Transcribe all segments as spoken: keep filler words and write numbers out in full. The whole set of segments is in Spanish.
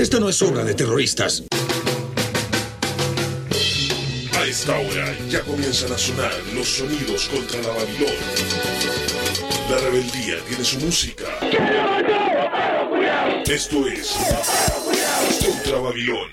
Esta no es obra de terroristas. A esta hora ya comienzan a sonar los sonidos contra la Babilón. La rebeldía tiene su música. Esto es Contra Babilón.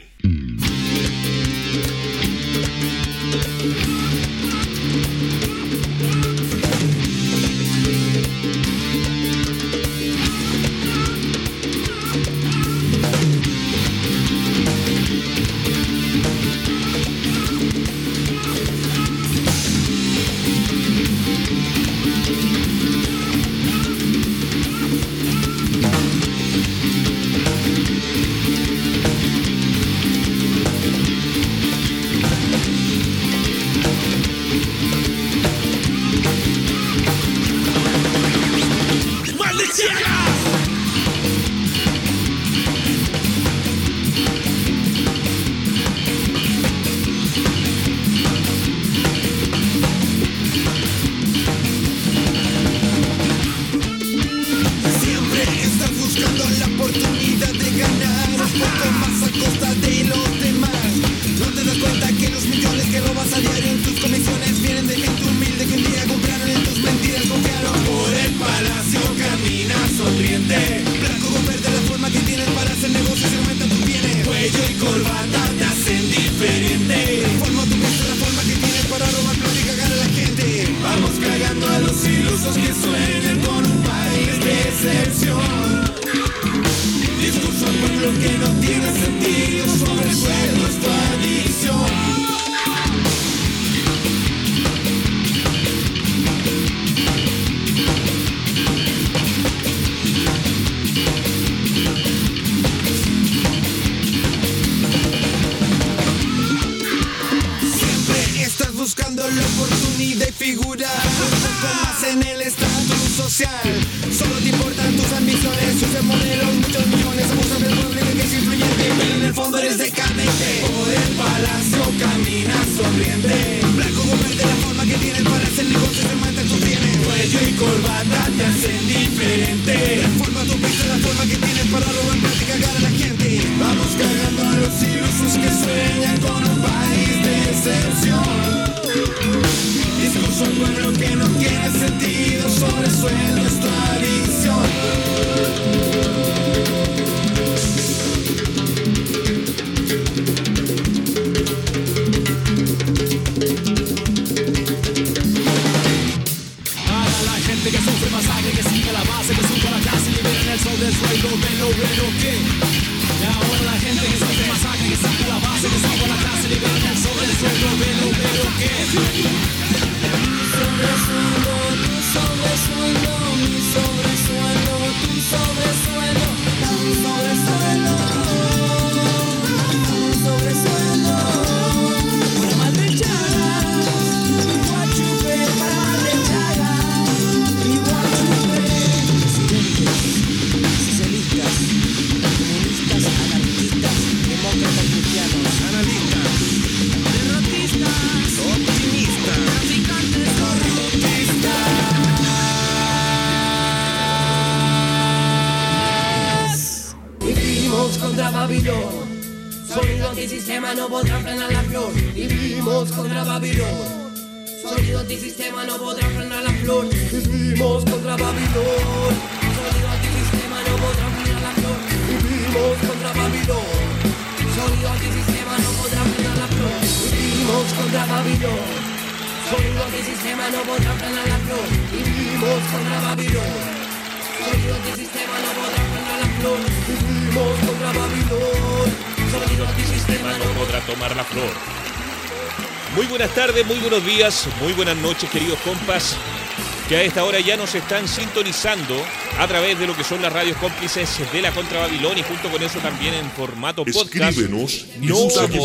Muy buenos días, muy buenas noches, queridos compas, que a esta hora ya nos están sintonizando a través de lo que son las radios cómplices de la Contra Babilón y junto con eso también en formato podcast. Escríbenos. No,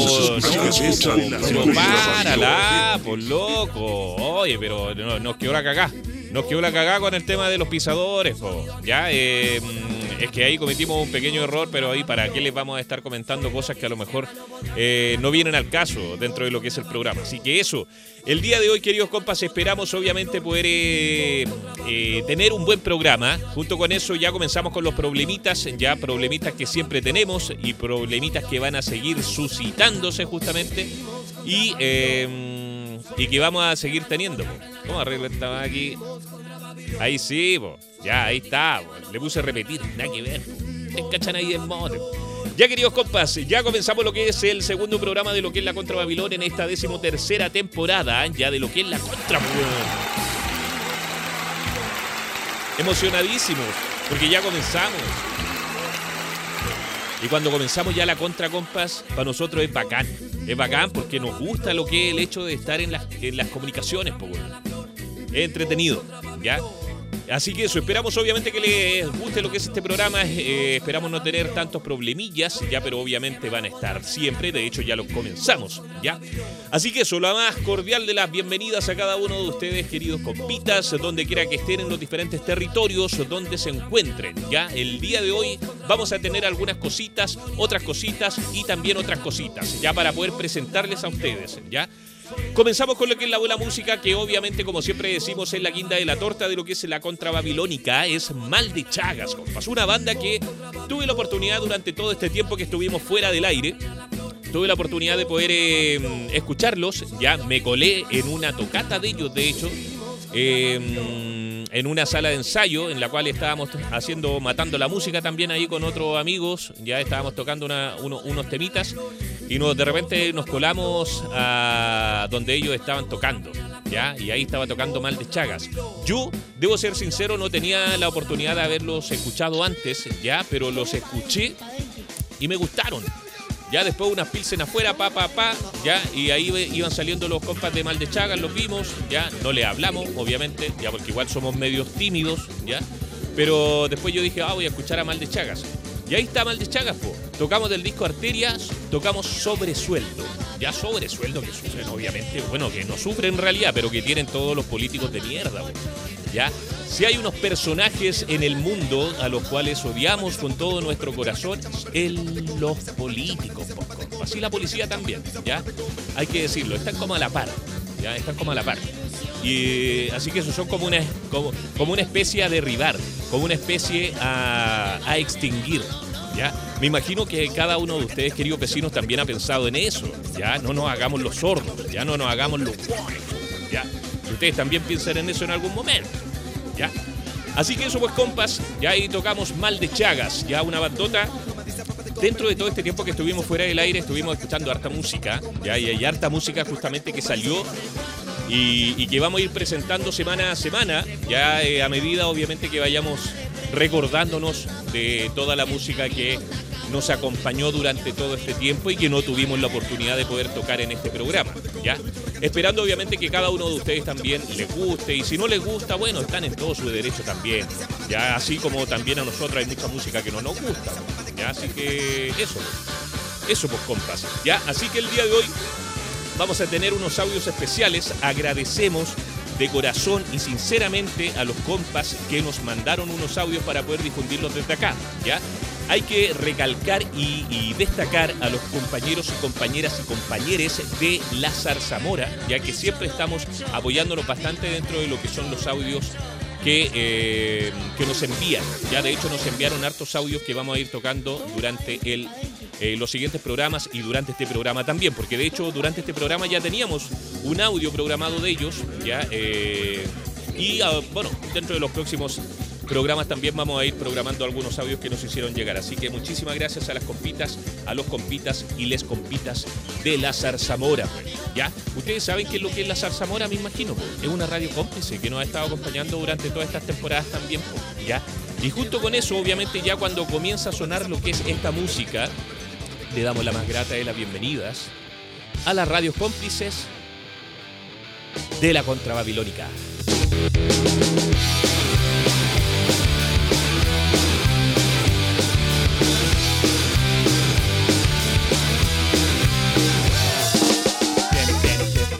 no, párala, por loco. Oye, pero no, nos quedó la cagá. Nos quedó la cagá con el tema de los pisadores, po. Ya, eh, es que ahí cometimos un pequeño error, pero ahí para qué les vamos a estar comentando cosas que a lo mejor eh, no vienen al caso dentro de lo que es el programa. Así que eso, el día de hoy, queridos compas, esperamos obviamente poder eh, eh, tener un buen programa. Junto con eso ya comenzamos con los problemitas, ya problemitas que siempre tenemos y problemitas que van a seguir suscitándose justamente y, eh, y que vamos a seguir teniendo. ¿Cómo arreglo esta aquí? Ahí sí, po. Ya, ahí está, po. Le puse repetir, nada que ver, po. Te cachan ahí en moto. Ya, queridos compas, ya comenzamos lo que es el segundo programa de lo que es la Contra Babilón en esta decimotercera temporada, ya de lo que es la Contra, po. Emocionadísimos, porque ya comenzamos. Y cuando comenzamos ya la Contra, compas, para nosotros es bacán. Es bacán porque nos gusta lo que es el hecho de estar en las, en las comunicaciones, po. Es entretenido, ¿ya? Así que eso, esperamos obviamente que les guste lo que es este programa, eh, esperamos no tener tantos problemillas, ya, pero obviamente van a estar siempre, de hecho ya lo comenzamos, ¿ya? Así que eso, la más cordial de las bienvenidas a cada uno de ustedes, queridos compitas, donde quiera que estén en los diferentes territorios donde se encuentren, ¿ya? El día de hoy vamos a tener algunas cositas, otras cositas y también otras cositas, ya para poder presentarles a ustedes, ¿ya? Comenzamos con lo que es la buena música, que obviamente, como siempre decimos, es la guinda de la torta de lo que es la Contra Babilónica. Es Mal de Chagas, compas. Una banda que tuve la oportunidad durante todo este tiempo que estuvimos fuera del aire. Tuve la oportunidad de poder eh, escucharlos. Ya me colé en una tocata de ellos, de hecho. Eh, en una sala de ensayo en la cual estábamos haciendo, matando la música también ahí con otros amigos. Ya estábamos tocando una, uno, unos temitas. Y nos, de repente nos colamos a donde ellos estaban tocando, ¿ya? Y ahí estaba tocando Mal de Chagas. Yo, debo ser sincero, no tenía la oportunidad de haberlos escuchado antes, ¿ya? Pero los escuché y me gustaron. Ya después unas pilsen afuera, pa, pa, pa, ya, y ahí iban saliendo los compas de Mal de Chagas, los vimos, ya, no les hablamos, obviamente, ya, porque igual somos medios tímidos, ya. Pero después yo dije, ah, voy a escuchar a Mal de Chagas. Y ahí está Mal de Chagas, po. Tocamos del disco Arterias, tocamos Sobresueldo. Ya Sobresueldo, que sufren obviamente, bueno, que no sufren en realidad, pero que tienen todos los políticos de mierda, po. Ya, si hay unos personajes en el mundo a los cuales odiamos con todo nuestro corazón, el, los políticos, po. Así la policía también, ya. Hay que decirlo, están como a la par, ya, están como a la par. Y así que eso son como una, como, como una especie a derribar, como una especie a, a extinguir, ¿ya? Me imagino que cada uno de ustedes, queridos vecinos, también ha pensado en eso, ¿ya? No nos hagamos los sordos, ya no nos hagamos los guones, ¿ya? Y ustedes también piensan en eso en algún momento, ¿ya? Así que eso, pues, compas, ya ahí tocamos Mal de Chagas, ya una bandota. Dentro de todo este tiempo que estuvimos fuera del aire, estuvimos escuchando harta música, ¿ya? Y hay harta música justamente que salió y, y que vamos a ir presentando semana a semana, ya eh, a medida obviamente que vayamos recordándonos de toda la música que nos acompañó durante todo este tiempo y que no tuvimos la oportunidad de poder tocar en este programa, ¿ya? Esperando obviamente que cada uno de ustedes también les guste, y si no les gusta, bueno, están en todo su derecho también, ya, así como también a nosotros hay mucha música que no nos gusta, ya, así que eso, eso pues, compas, ya, así que el día de hoy vamos a tener unos audios especiales. Agradecemos de corazón y sinceramente a los compas que nos mandaron unos audios para poder difundirlos desde acá, ¿ya? Hay que recalcar y, y destacar a los compañeros y compañeras y compañeres de la Zarzamora, ya que siempre estamos apoyándonos bastante dentro de lo que son los audios que, eh, que nos envían. Ya de hecho nos enviaron hartos audios que vamos a ir tocando durante el, eh, los siguientes programas y durante este programa también, porque de hecho durante este programa ya teníamos un audio programado de ellos, ya, eh, y uh, bueno, dentro de los próximos programas también vamos a ir programando algunos audios que nos hicieron llegar. Así que muchísimas gracias a las compitas, a los compitas y les compitas de la Zarzamora. ¿Ya? Ustedes saben qué es lo que es la Zarzamora, me imagino. Es una radio cómplice que nos ha estado acompañando durante todas estas temporadas también. ¿Ya? Y junto con eso, obviamente, ya cuando comienza a sonar lo que es esta música, le damos la más grata de las bienvenidas a las radios cómplices de la Contra Babilónica. Ya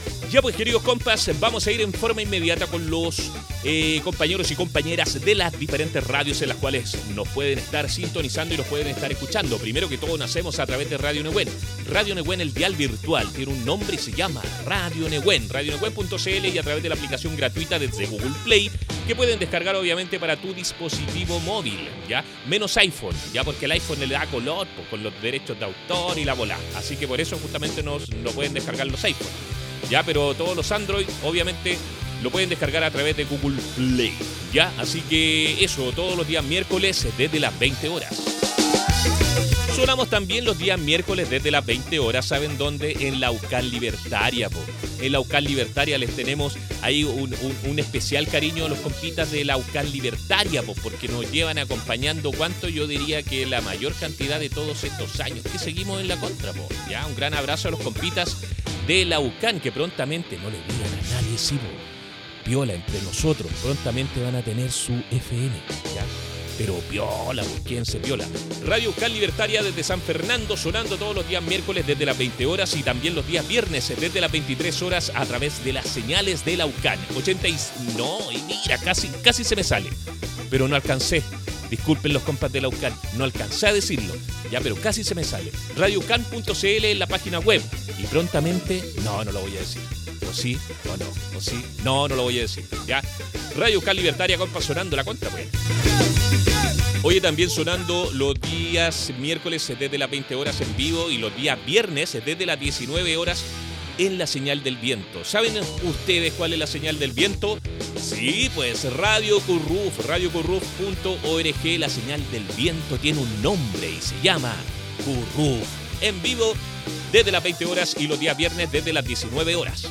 pues queridos compas, vamos a ir en forma inmediata con los eh, compañeros y compañeras de las diferentes radios en las cuales nos pueden estar sintonizando y nos pueden estar escuchando. Primero que todo nacemos a través de Radio Nehuen. Radio Nehuen, el dial virtual, tiene un nombre y se llama Radio Nehuen. radio nehuen punto c l y a través de la aplicación gratuita desde Google Play, que pueden descargar obviamente para tu dispositivo móvil, ¿ya? Menos iPhone, ya, porque el iPhone le da color pues, con los derechos de autor y la bola. Así que por eso justamente nos, no pueden descargar los iPhone. Ya, pero todos los Android, obviamente, lo pueden descargar a través de Google Play. Ya, así que eso, todos los días miércoles desde las veinte horas. Sonamos también los días miércoles desde las veinte horas, ¿saben dónde? En la U C A L Libertaria, po. En la U C A L Libertaria les tenemos ahí un, un, un especial cariño a los compitas de la U C A L Libertaria, po, porque nos llevan acompañando, ¿cuánto? Yo diría que la mayor cantidad de todos estos años que seguimos en la contra, po. Ya, un gran abrazo a los compitas de la U C A N, que prontamente, no le digan a nadie, sí, po, piola entre nosotros, prontamente van a tener su F M, ¿ya? Pero piola, pues, ¿quién se piola? Radio U C A L Libertaria desde San Fernando, sonando todos los días miércoles desde las veinte horas y también los días viernes desde las veintitrés horas a través de las señales de la U C A N. ochenta y... No, y mira, casi, casi se me sale, pero no alcancé. Disculpen los compas de la U C A N, no alcancé a decirlo, ya, pero casi se me sale. radio u c a n punto c l en la página web. Y prontamente, no, no lo voy a decir. ¿O sí? ¿O no? ¿O sí? No, no lo voy a decir, ya. Radio U C A L Libertaria, compa, sonando la contra, pues. Oye, también sonando los días miércoles desde las veinte horas en vivo y los días viernes desde las diecinueve horas en la señal del viento. ¿Saben ustedes cuál es la señal del viento? Sí, pues Radio Curruf, radio curruf punto org. La señal del viento tiene un nombre y se llama Curruf. En vivo desde las veinte horas y los días viernes desde las diecinueve horas.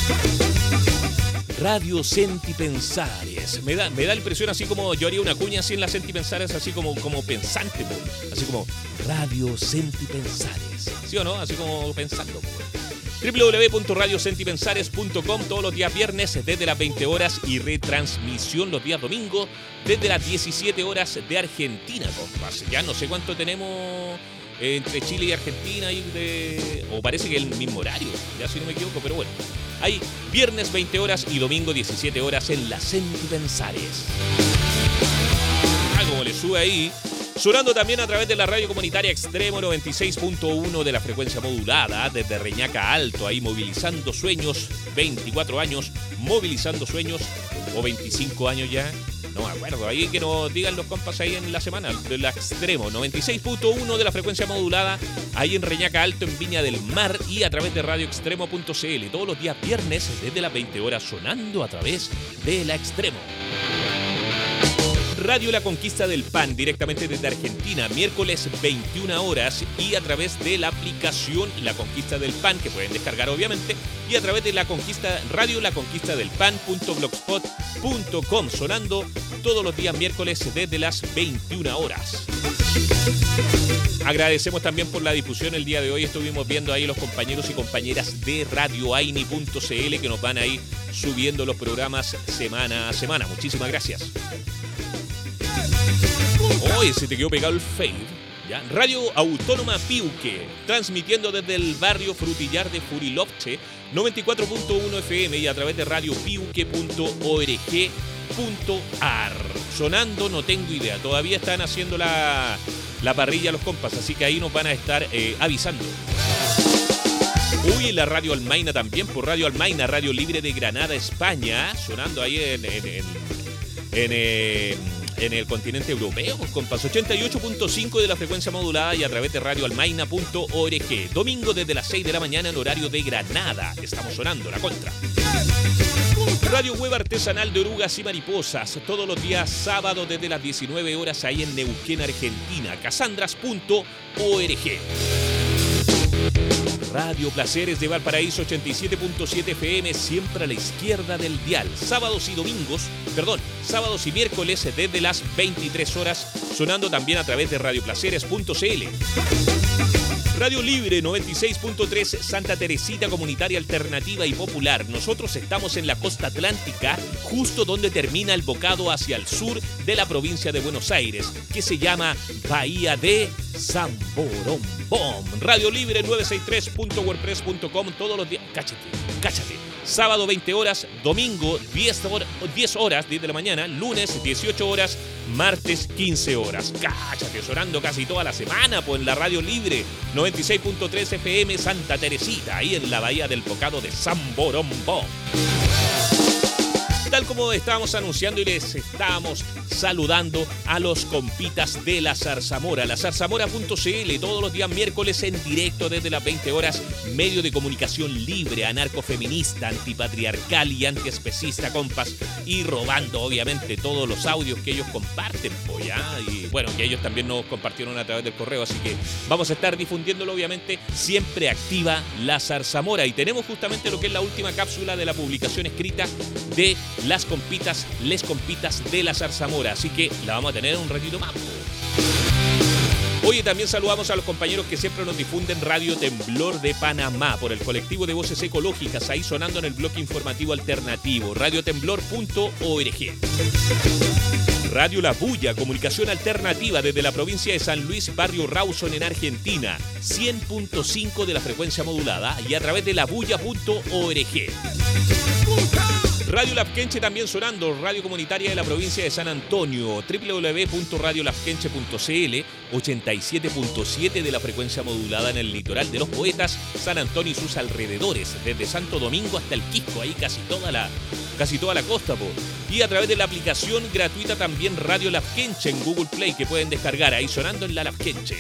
Radio Sentipensares. Me da, me da la impresión así como yo haría una cuña así en la Sentipensares, así como, como pensante, po. Así como Radio Sentipensares. ¿Sí o no? Así como pensando, po. doble u doble u doble u punto radio sentipensares punto com todos los días viernes desde las veinte horas y retransmisión los días domingo desde las diecisiete horas de Argentina, compas. Ya no sé cuánto tenemos entre Chile y Argentina y de, o parece que es el mismo horario, ya si no me equivoco, pero bueno. Hay viernes veinte horas y domingo diecisiete horas en la Sentipensares. Ah, como le sube ahí. Sonando también a través de la radio comunitaria Extremo noventa y seis punto uno de la frecuencia modulada desde Reñaca Alto, ahí movilizando sueños, veinticuatro años, movilizando sueños, o veinticinco años ya, no me acuerdo, ahí que nos digan los compas ahí en la semana, de la Extremo noventa y seis punto uno de la frecuencia modulada, ahí en Reñaca Alto, en Viña del Mar y a través de radio extremo punto c l, todos los días viernes desde las veinte horas sonando a través de la Extremo. Radio La Conquista del Pan, directamente desde Argentina, miércoles veintiuna horas y a través de la aplicación La Conquista del Pan, que pueden descargar obviamente, y a través de la Conquista, Radio La Conquista del Pan punto blogspot punto com, sonando todos los días miércoles desde las veintiuna horas. Agradecemos también por la difusión el día de hoy. Estuvimos viendo ahí los compañeros y compañeras de radio aini punto c l que nos van a ir subiendo los programas semana a semana. Muchísimas gracias. Hoy se te quedó pegado el fade, ¿ya? Radio Autónoma Piuque, transmitiendo desde el barrio Frutillar de Furilovche, noventa y cuatro punto uno F M y a través de radio piuque punto org punto a r. Sonando, no tengo idea, todavía están haciendo la, la parrilla los compas, así que ahí nos van a estar eh, avisando. Uy, la Radio Almaina también, por Radio Almaina, Radio Libre de Granada, España, sonando ahí en... en, en, en eh, en el continente europeo, compas, ochenta y ocho punto cinco de la frecuencia modulada y a través de radio almaina punto org. Domingo desde las seis de la mañana en horario de Granada. Estamos sonando la contra. Radio Web Artesanal de Orugas y Mariposas, todos los días sábado desde las diecinueve horas ahí en Neuquén, Argentina. casandras punto org. Radio Placeres de Valparaíso, ochenta y siete punto siete F M, siempre a la izquierda del dial. Sábados y domingos, perdón, sábados y miércoles desde las veintitrés horas, sonando también a través de radio placeres punto c l. Radio Libre noventa y seis punto tres, Santa Teresita, comunitaria alternativa y popular. Nosotros estamos en la costa atlántica, justo donde termina el bocado hacia el sur de la provincia de Buenos Aires, que se llama Bahía de San Borombón. Radio Libre novecientos sesenta y tres punto wordpress punto com, todos los días. Cáchate, cáchate. sábado veinte horas, domingo diez horas, diez de la mañana, lunes dieciocho horas, martes quince horas. Cáchate, sonando casi toda la semana pues, en la Radio Libre, noventa y seis punto tres F M Santa Teresita, ahí en la bahía del Pocado de San Borondón. Tal como estábamos anunciando y les estábamos saludando a los compitas de la Zarzamora. La zarzamora punto c l, todos los días miércoles en directo desde las veinte horas, medio de comunicación libre, anarcofeminista, antipatriarcal y antiespecista, compas, y robando obviamente todos los audios que ellos comparten, pues ya, y bueno, que ellos también nos compartieron a través del correo, así que vamos a estar difundiéndolo obviamente, siempre activa la Zarzamora, y tenemos justamente lo que es la última cápsula de la publicación escrita de las compitas, les compitas de la Zarzamora, así que la vamos a tener un ratito más. Oye, también saludamos a los compañeros que siempre nos difunden Radio Temblor de Panamá por el colectivo de voces ecológicas, ahí sonando en el bloque informativo alternativo, radio temblor punto org. Radio La Bulla, comunicación alternativa desde la provincia de San Luis, barrio Rawson en Argentina, cien punto cinco de la frecuencia modulada y a través de la bulla punto org. Radio Lafkenche también sonando, radio comunitaria de la provincia de San Antonio, doble u doble u doble u punto radio lafkenche punto c l, ochenta y siete punto siete de la frecuencia modulada en el litoral de los Poetas, San Antonio y sus alrededores, desde Santo Domingo hasta el Quisco, ahí casi toda la, casi toda la costa, po. Y a través de la aplicación gratuita también Radio Lafkenche en Google Play, que pueden descargar, ahí sonando en la Lafkenche.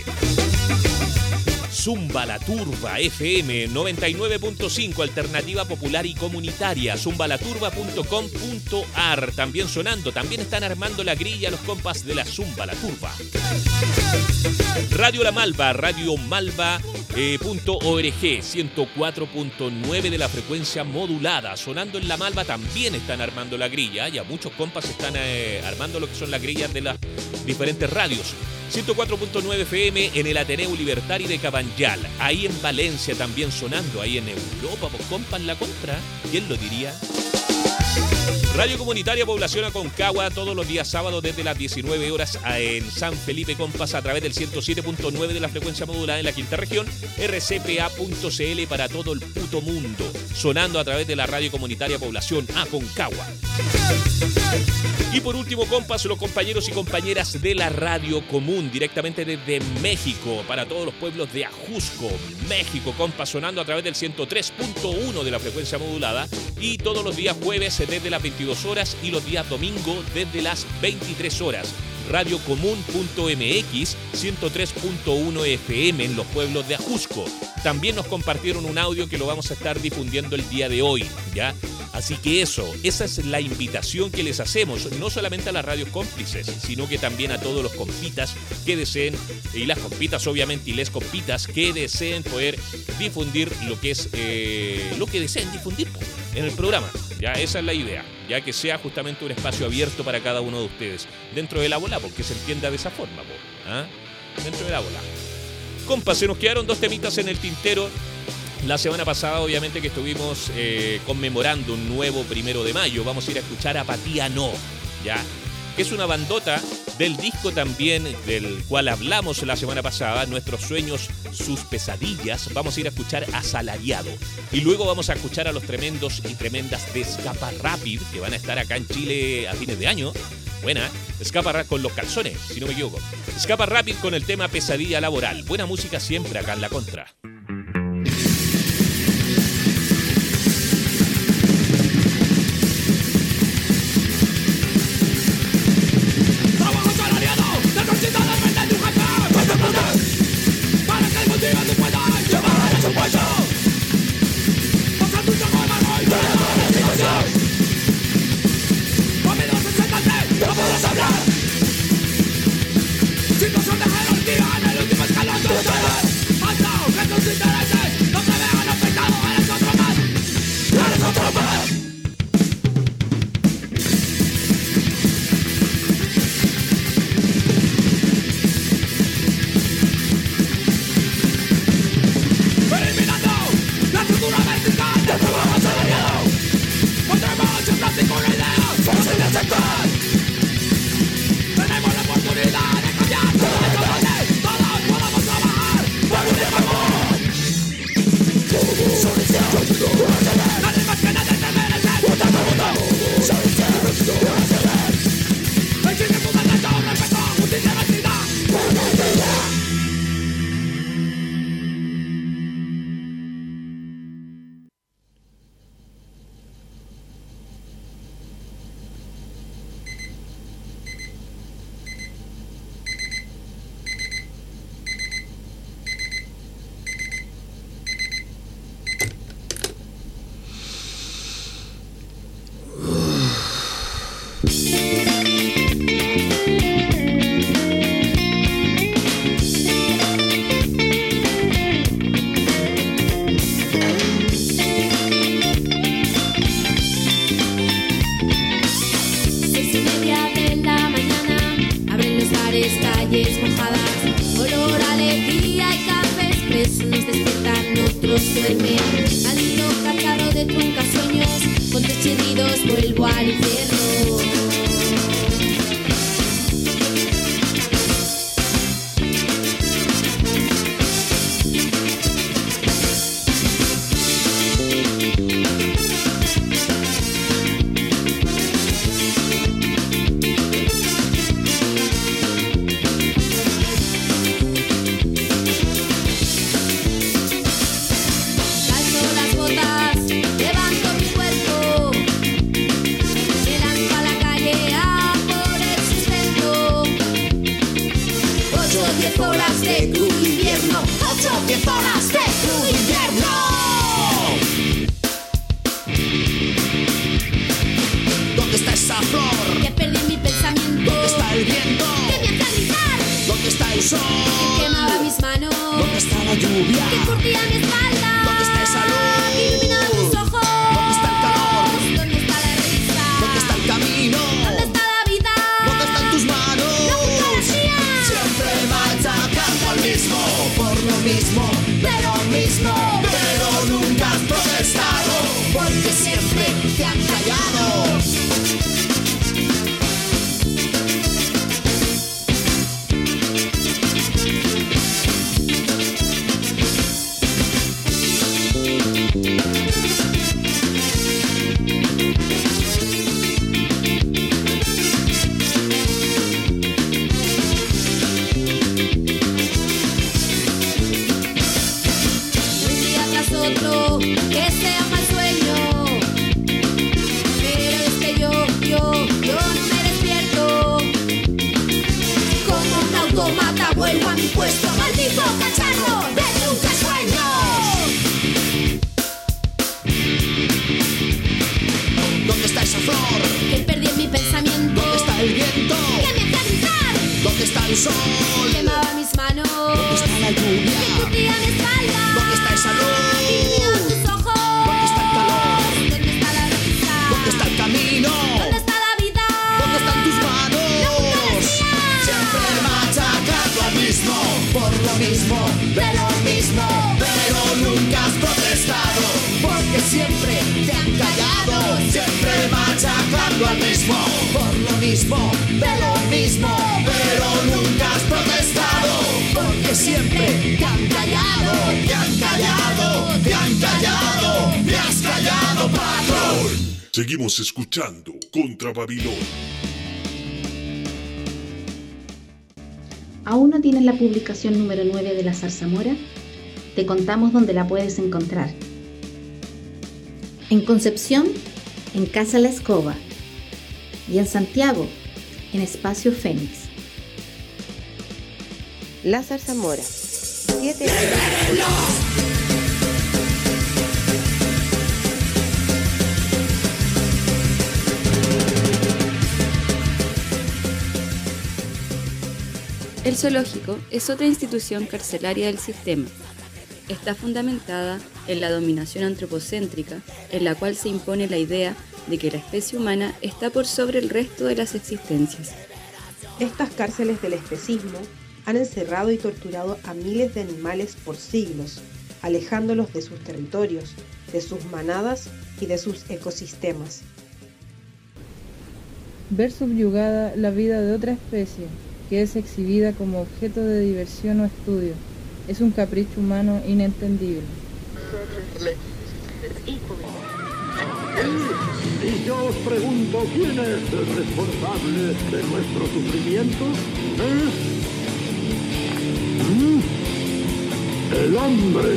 Zumba la Turba F M noventa y nueve punto cinco, alternativa popular y comunitaria, zumbalaturba punto com punto a r, también sonando, también están armando la grilla los compas de la Zumba la Turba. Radio La Malva, radio malva punto org, ciento cuatro punto nueve de la frecuencia modulada, sonando en La Malva, también están armando la grilla, ya muchos compas están eh, armando lo que son las grillas de las diferentes radios. ciento cuatro punto nueve F M en el Ateneo Libertari de Cabanyal, ahí en Valencia también sonando, ahí en Europa, pues compas la contra, ¿quién lo diría? Radio Comunitaria Población Aconcagua, todos los días sábados desde las diecinueve horas en San Felipe, compas, a través del ciento siete punto nueve de la frecuencia modulada en la quinta región, r c p a punto c l para todo el puto mundo, sonando a través de la Radio Comunitaria Población Aconcagua. Y por último, compas, los compañeros y compañeras de la Radio Común, directamente desde México, para todos los pueblos de Ajusco, México, compas, sonando a través del ciento tres punto uno de la frecuencia modulada, y todos los días jueves desde las veintidós horas y los días domingo desde las veintitrés horas. radio común punto m x, ciento tres punto uno F M en los pueblos de Ajusco. También nos compartieron un audio que lo vamos a estar difundiendo el día de hoy, ¿ya? Así que eso, esa es la invitación que les hacemos, no solamente a las radios cómplices, sino que también a todos los compitas que deseen, y las compitas obviamente, y les compitas que deseen poder difundir lo que es, eh, lo que deseen difundir en el programa. Ya, esa es la idea, ya que sea justamente un espacio abierto para cada uno de ustedes, dentro de la bola, porque se entienda de esa forma, ¿ah? Dentro de la bola. Compas, se nos quedaron dos temitas en el tintero. La semana pasada, obviamente, que estuvimos eh, conmemorando un nuevo primero de mayo, vamos a ir a escuchar a Apatía No, ¿ya? Que es una bandota del disco también del cual hablamos la semana pasada, Nuestros Sueños, Sus Pesadillas. Vamos a ir a escuchar Asalariado. Y luego vamos a escuchar a los tremendos y tremendas de Escapa Rápid, que van a estar acá en Chile a fines de año. Buena, ¿eh? Escapa Rápid con los calzones, si no me equivoco. Escapa Rápid con el tema Pesadilla Laboral. Buena música siempre acá en La Contra. Situación de jerarquía en el último escalón de ustedes. Hasta que unos despiertan, otros duermen. Maldito cacharro de truncasueños, con tus chirridos vuelvo al infierno. Seguimos escuchando Contra Babilón. ¿Aún no tienes la publicación número nueve de la Zarzamora? Te contamos dónde la puedes encontrar. En Concepción, en Casa La Escoba. Y en Santiago, en Espacio Fénix. La Zarzamora. Siete años. El zoológico es otra institución carcelaria del sistema. Está fundamentada en la dominación antropocéntrica, en la cual se impone la idea de que la especie humana está por sobre el resto de las existencias. Estas cárceles del especismo han encerrado y torturado a miles de animales por siglos, alejándolos de sus territorios, de sus manadas y de sus ecosistemas. Ver subyugada la vida de otra especie, que es exhibida como objeto de diversión o estudio, es un capricho humano inentendible. Y yo os pregunto, ¿quién es el responsable de nuestro sufrimiento? ¿Eh? ¿Mm? El hombre.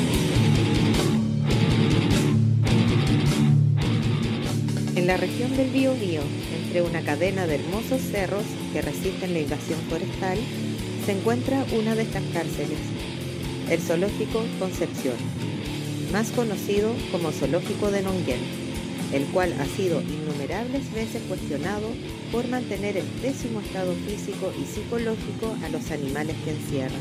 En la región del Biobío, entre una cadena de hermosos cerros que resisten la invasión forestal, se encuentra una de estas cárceles, el Zoológico Concepción, más conocido como Zoológico de Nonguén, el cual ha sido innumerables veces cuestionado por mantener en pésimo estado físico y psicológico a los animales que encierra.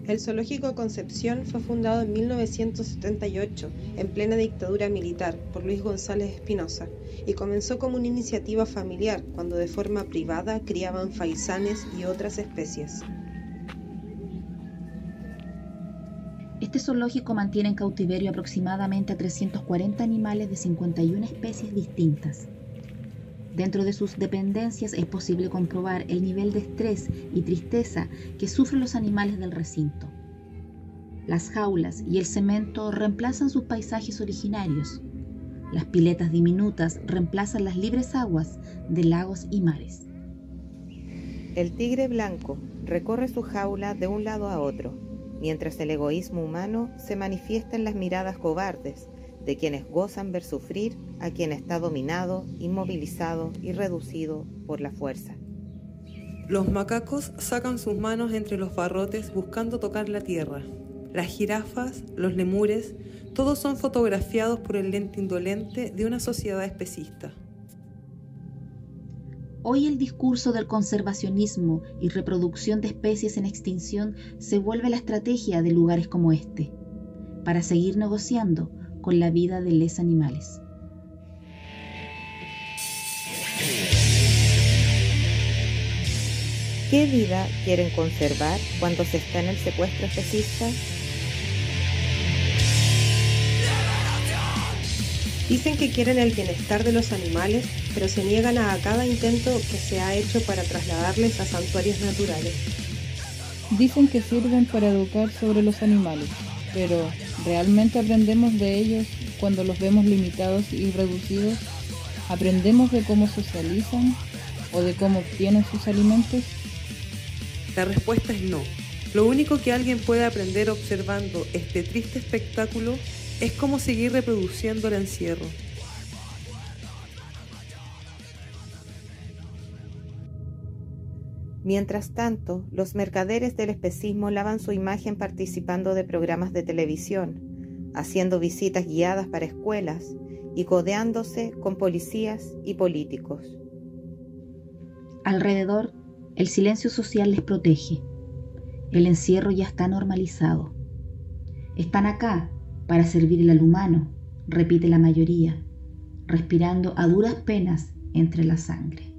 El Zoológico Concepción fue fundado en mil novecientos setenta y ocho, en plena dictadura militar, por Luis González Espinosa, y comenzó como una iniciativa familiar, cuando de forma privada criaban faisanes y otras especies. Este zoológico mantiene en cautiverio aproximadamente a trescientos cuarenta animales de cincuenta y una especies distintas. Dentro de sus dependencias es posible comprobar el nivel de estrés y tristeza que sufren los animales del recinto. Las jaulas y el cemento reemplazan sus paisajes originarios. Las piletas diminutas reemplazan las libres aguas de lagos y mares. El tigre blanco recorre su jaula de un lado a otro, mientras el egoísmo humano se manifiesta en las miradas cobardes de quienes gozan ver sufrir a quien está dominado, inmovilizado y reducido por la fuerza. Los macacos sacan sus manos entre los barrotes buscando tocar la tierra. Las jirafas, los lemures, todos son fotografiados por el lente indolente de una sociedad especista. Hoy el discurso del conservacionismo y reproducción de especies en extinción se vuelve la estrategia de lugares como este, para seguir negociando con la vida de los animales. ¿Qué vida quieren conservar cuando se está en el secuestro especista? Dicen que quieren el bienestar de los animales, pero se niegan a cada intento que se ha hecho para trasladarles a santuarios naturales. Dicen que sirven para educar sobre los animales, pero ¿realmente aprendemos de ellos cuando los vemos limitados y reducidos? ¿Aprendemos de cómo socializan o de cómo obtienen sus alimentos? La respuesta es no. Lo único que alguien puede aprender observando este triste espectáculo es cómo seguir reproduciendo el encierro. Mientras tanto, los mercaderes del especismo lavan su imagen participando de programas de televisión, haciendo visitas guiadas para escuelas y codeándose con policías y políticos. Alrededor, el silencio social les protege. El encierro ya está normalizado. Están acá para servir al humano, repite la mayoría, respirando a duras penas entre la sangre.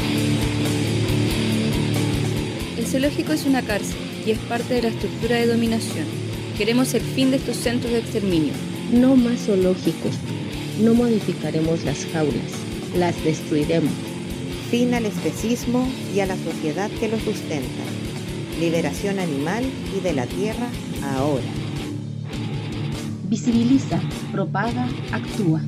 El zoológico es una cárcel y es parte de la estructura de dominación. Queremos el fin de estos centros de exterminio. No más zoológicos. No modificaremos las jaulas, las destruiremos. Fin al especismo y a la sociedad que lo sustenta. Liberación animal y de la tierra ahora. Visibiliza, propaga, actúa.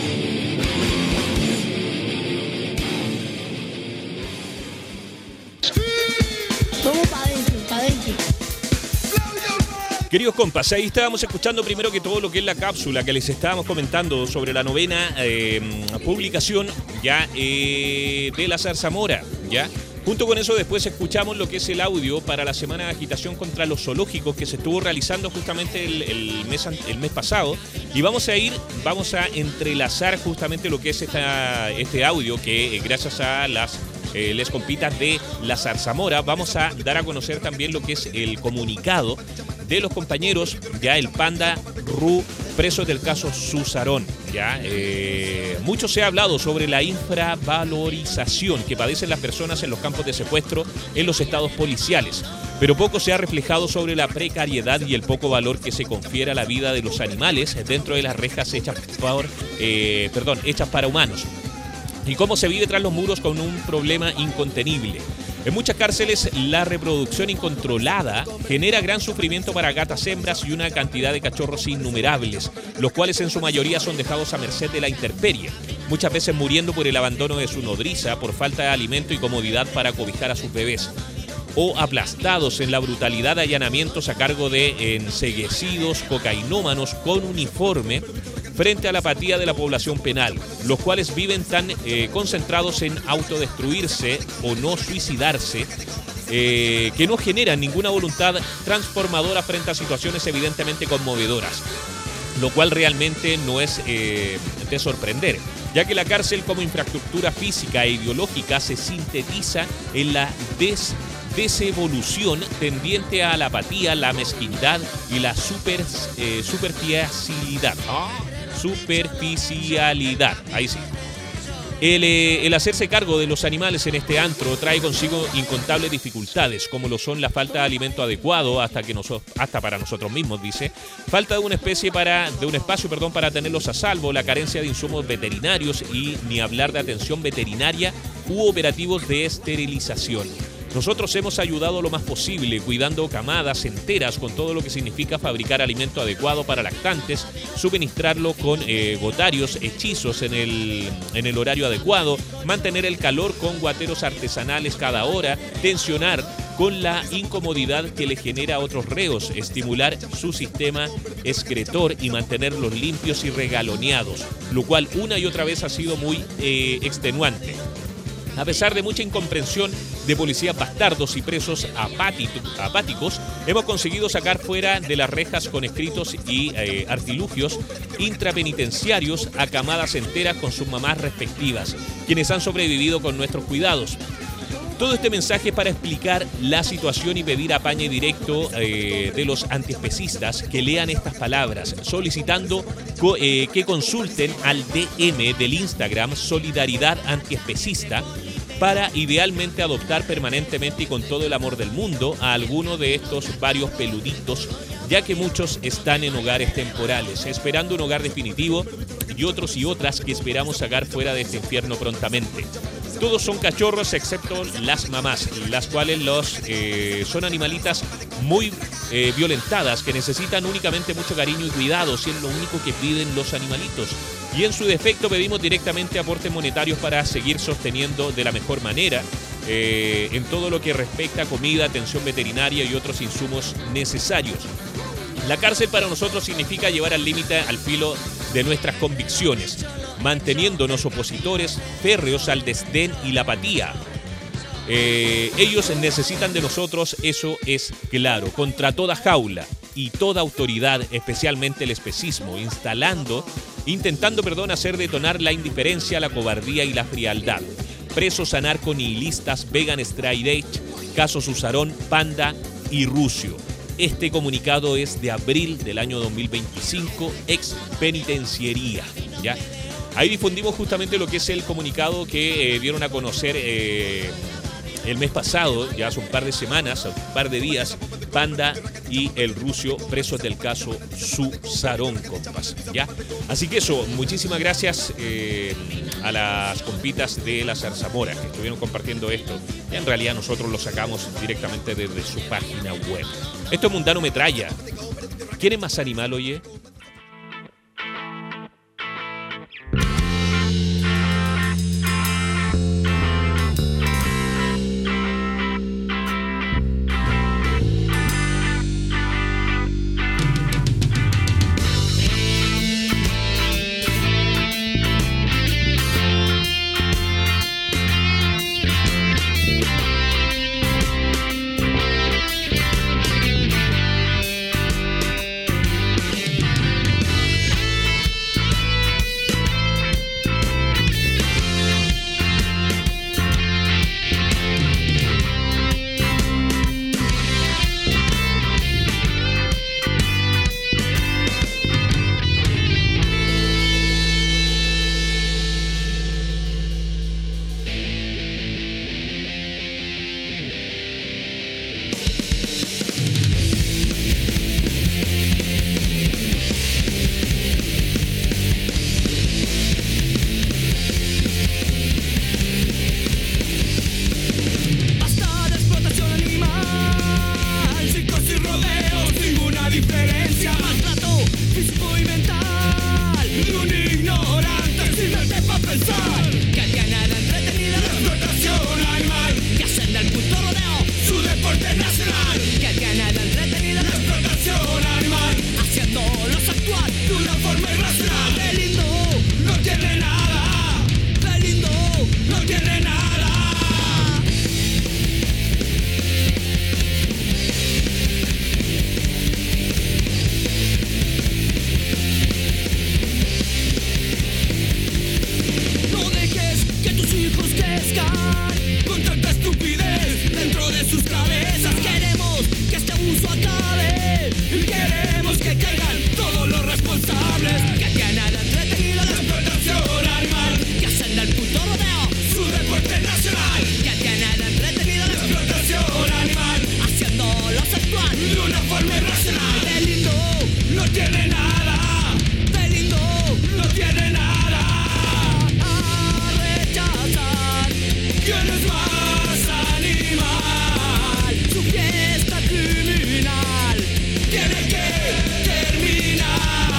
Vamos para adentro, para adentro. Queridos compas, ahí estábamos escuchando primero que todo lo que es la cápsula que les estábamos comentando sobre la novena eh, publicación ya eh, de la zarzamora, ¿ya? Junto con eso después escuchamos lo que es el audio para la semana de agitación contra los zoológicos que se estuvo realizando justamente el, el, mes, el mes pasado, y vamos a ir, vamos a entrelazar justamente lo que es esta, este audio que eh, gracias a las eh, les compitas de la zarzamora vamos a dar a conocer también lo que es el comunicado de los compañeros, ya el Panda, Ru, presos del caso Susarón. Ya, eh, mucho se ha hablado sobre la infravalorización que padecen las personas en los campos de secuestro en los estados policiales, pero poco se ha reflejado sobre la precariedad y el poco valor que se confiere a la vida de los animales dentro de las rejas hechas, por, eh, perdón, hechas para humanos, y cómo se vive tras los muros con un problema incontenible. En muchas cárceles, la reproducción incontrolada genera gran sufrimiento para gatas hembras y una cantidad de cachorros innumerables, los cuales en su mayoría son dejados a merced de la intemperie, muchas veces muriendo por el abandono de su nodriza, por falta de alimento y comodidad para cobijar a sus bebés, o aplastados en la brutalidad de allanamientos a cargo de enceguecidos cocainómanos con uniforme, frente a la apatía de la población penal, los cuales viven tan eh, concentrados en autodestruirse o no suicidarse, eh, que no generan ninguna voluntad transformadora frente a situaciones evidentemente conmovedoras, lo cual realmente no es eh, de sorprender, ya que la cárcel como infraestructura física e ideológica se sintetiza en la des desevolución tendiente a la apatía, la mezquindad y la super, eh, superficialidad. ¿Ah? Superficialidad, ahí sí. El, eh, el hacerse cargo de los animales en este antro trae consigo incontables dificultades, como lo son la falta de alimento adecuado hasta que noso- hasta para nosotros mismos, dice, falta de una especie para de un espacio, perdón, para tenerlos a salvo, la carencia de insumos veterinarios y ni hablar de atención veterinaria u operativos de esterilización. Nosotros hemos ayudado lo más posible, cuidando camadas enteras con todo lo que significa fabricar alimento adecuado para lactantes, suministrarlo con eh, gotarios hechizos en el, en el horario adecuado, mantener el calor con guateros artesanales cada hora, tensionar con la incomodidad que le genera a otros reos, estimular su sistema excretor y mantenerlos limpios y regaloneados, lo cual una y otra vez ha sido muy eh, extenuante. A pesar de mucha incomprensión de policías bastardos y presos apáticos, hemos conseguido sacar fuera de las rejas con escritos y eh, artilugios intrapenitenciarios a camadas enteras con sus mamás respectivas, quienes han sobrevivido con nuestros cuidados. Todo este mensaje es para explicar la situación y pedir apañe directo eh, de los antiespecistas que lean estas palabras, solicitando co- eh, que consulten al D M del Instagram Solidaridad Antiespecista para idealmente adoptar permanentemente y con todo el amor del mundo a alguno de estos varios peluditos, ya que muchos están en hogares temporales, esperando un hogar definitivo, y otros y otras que esperamos sacar fuera de este infierno prontamente. Todos son cachorros excepto las mamás, las cuales los eh, son animalitas muy eh, violentadas, que necesitan únicamente mucho cariño y cuidado, si es lo único que piden los animalitos. Y en su defecto pedimos directamente aportes monetarios para seguir sosteniendo de la mejor manera eh, en todo lo que respecta a comida, atención veterinaria y otros insumos necesarios. La cárcel para nosotros significa llevar al límite al filo de nuestras convicciones, manteniéndonos opositores férreos al desdén y la apatía. Eh, ellos necesitan de nosotros, eso es claro, contra toda jaula y toda autoridad, especialmente el especismo, instalando, intentando, perdón, hacer detonar la indiferencia, la cobardía y la frialdad. Presos anarco-nihilistas, vegan straight edge, casos Usarón, Panda y Rusio. Este comunicado es de abril del año dos mil veinticinco, ex penitenciaría, ¿ya? Ahí difundimos justamente lo que es el comunicado que eh, dieron a conocer eh, el mes pasado, ya hace un par de semanas, un par de días, Panda y el Rusio, presos del caso Susarón, compas, ¿ya? Así que eso, muchísimas gracias eh, a las compitas de la Zarzamora que estuvieron compartiendo esto. En realidad nosotros lo sacamos directamente desde su página web. Esto es Mundano Metralla. ¿Quién es más animal, oye? empresas. Queremos que este abuso acabe y queremos que caigan todos los responsables que tienen entretenido la explotación animal, que hacen del puto rodeo su deporte nacional, que tienen entretenido la explotación animal, haciéndolo sexual de una forma irracional. De lindo no tiene nada, de lindo no tiene nada. A rechazar, ¿quién es más animal? Su fiesta criminal tiene que terminar.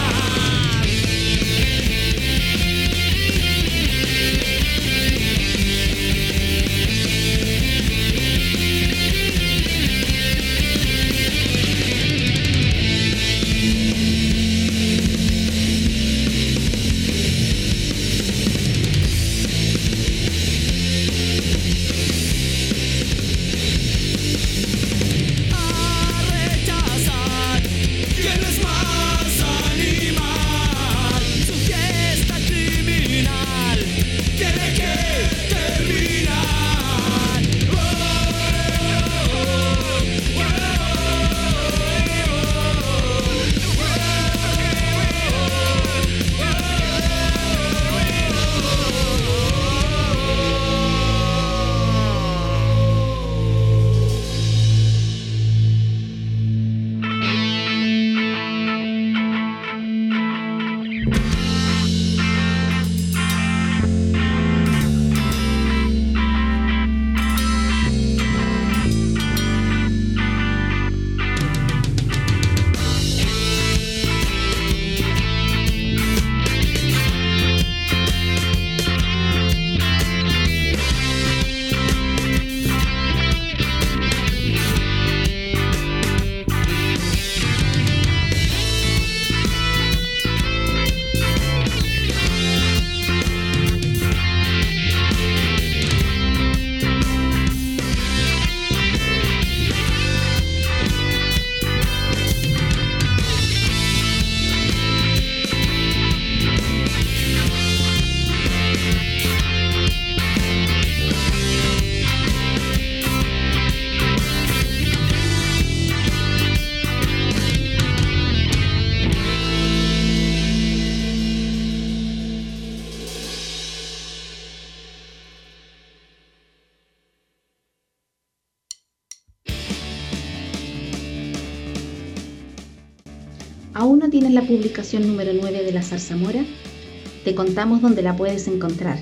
¿Aún no tienes la publicación número nueve de la Zarzamora? Te contamos dónde la puedes encontrar.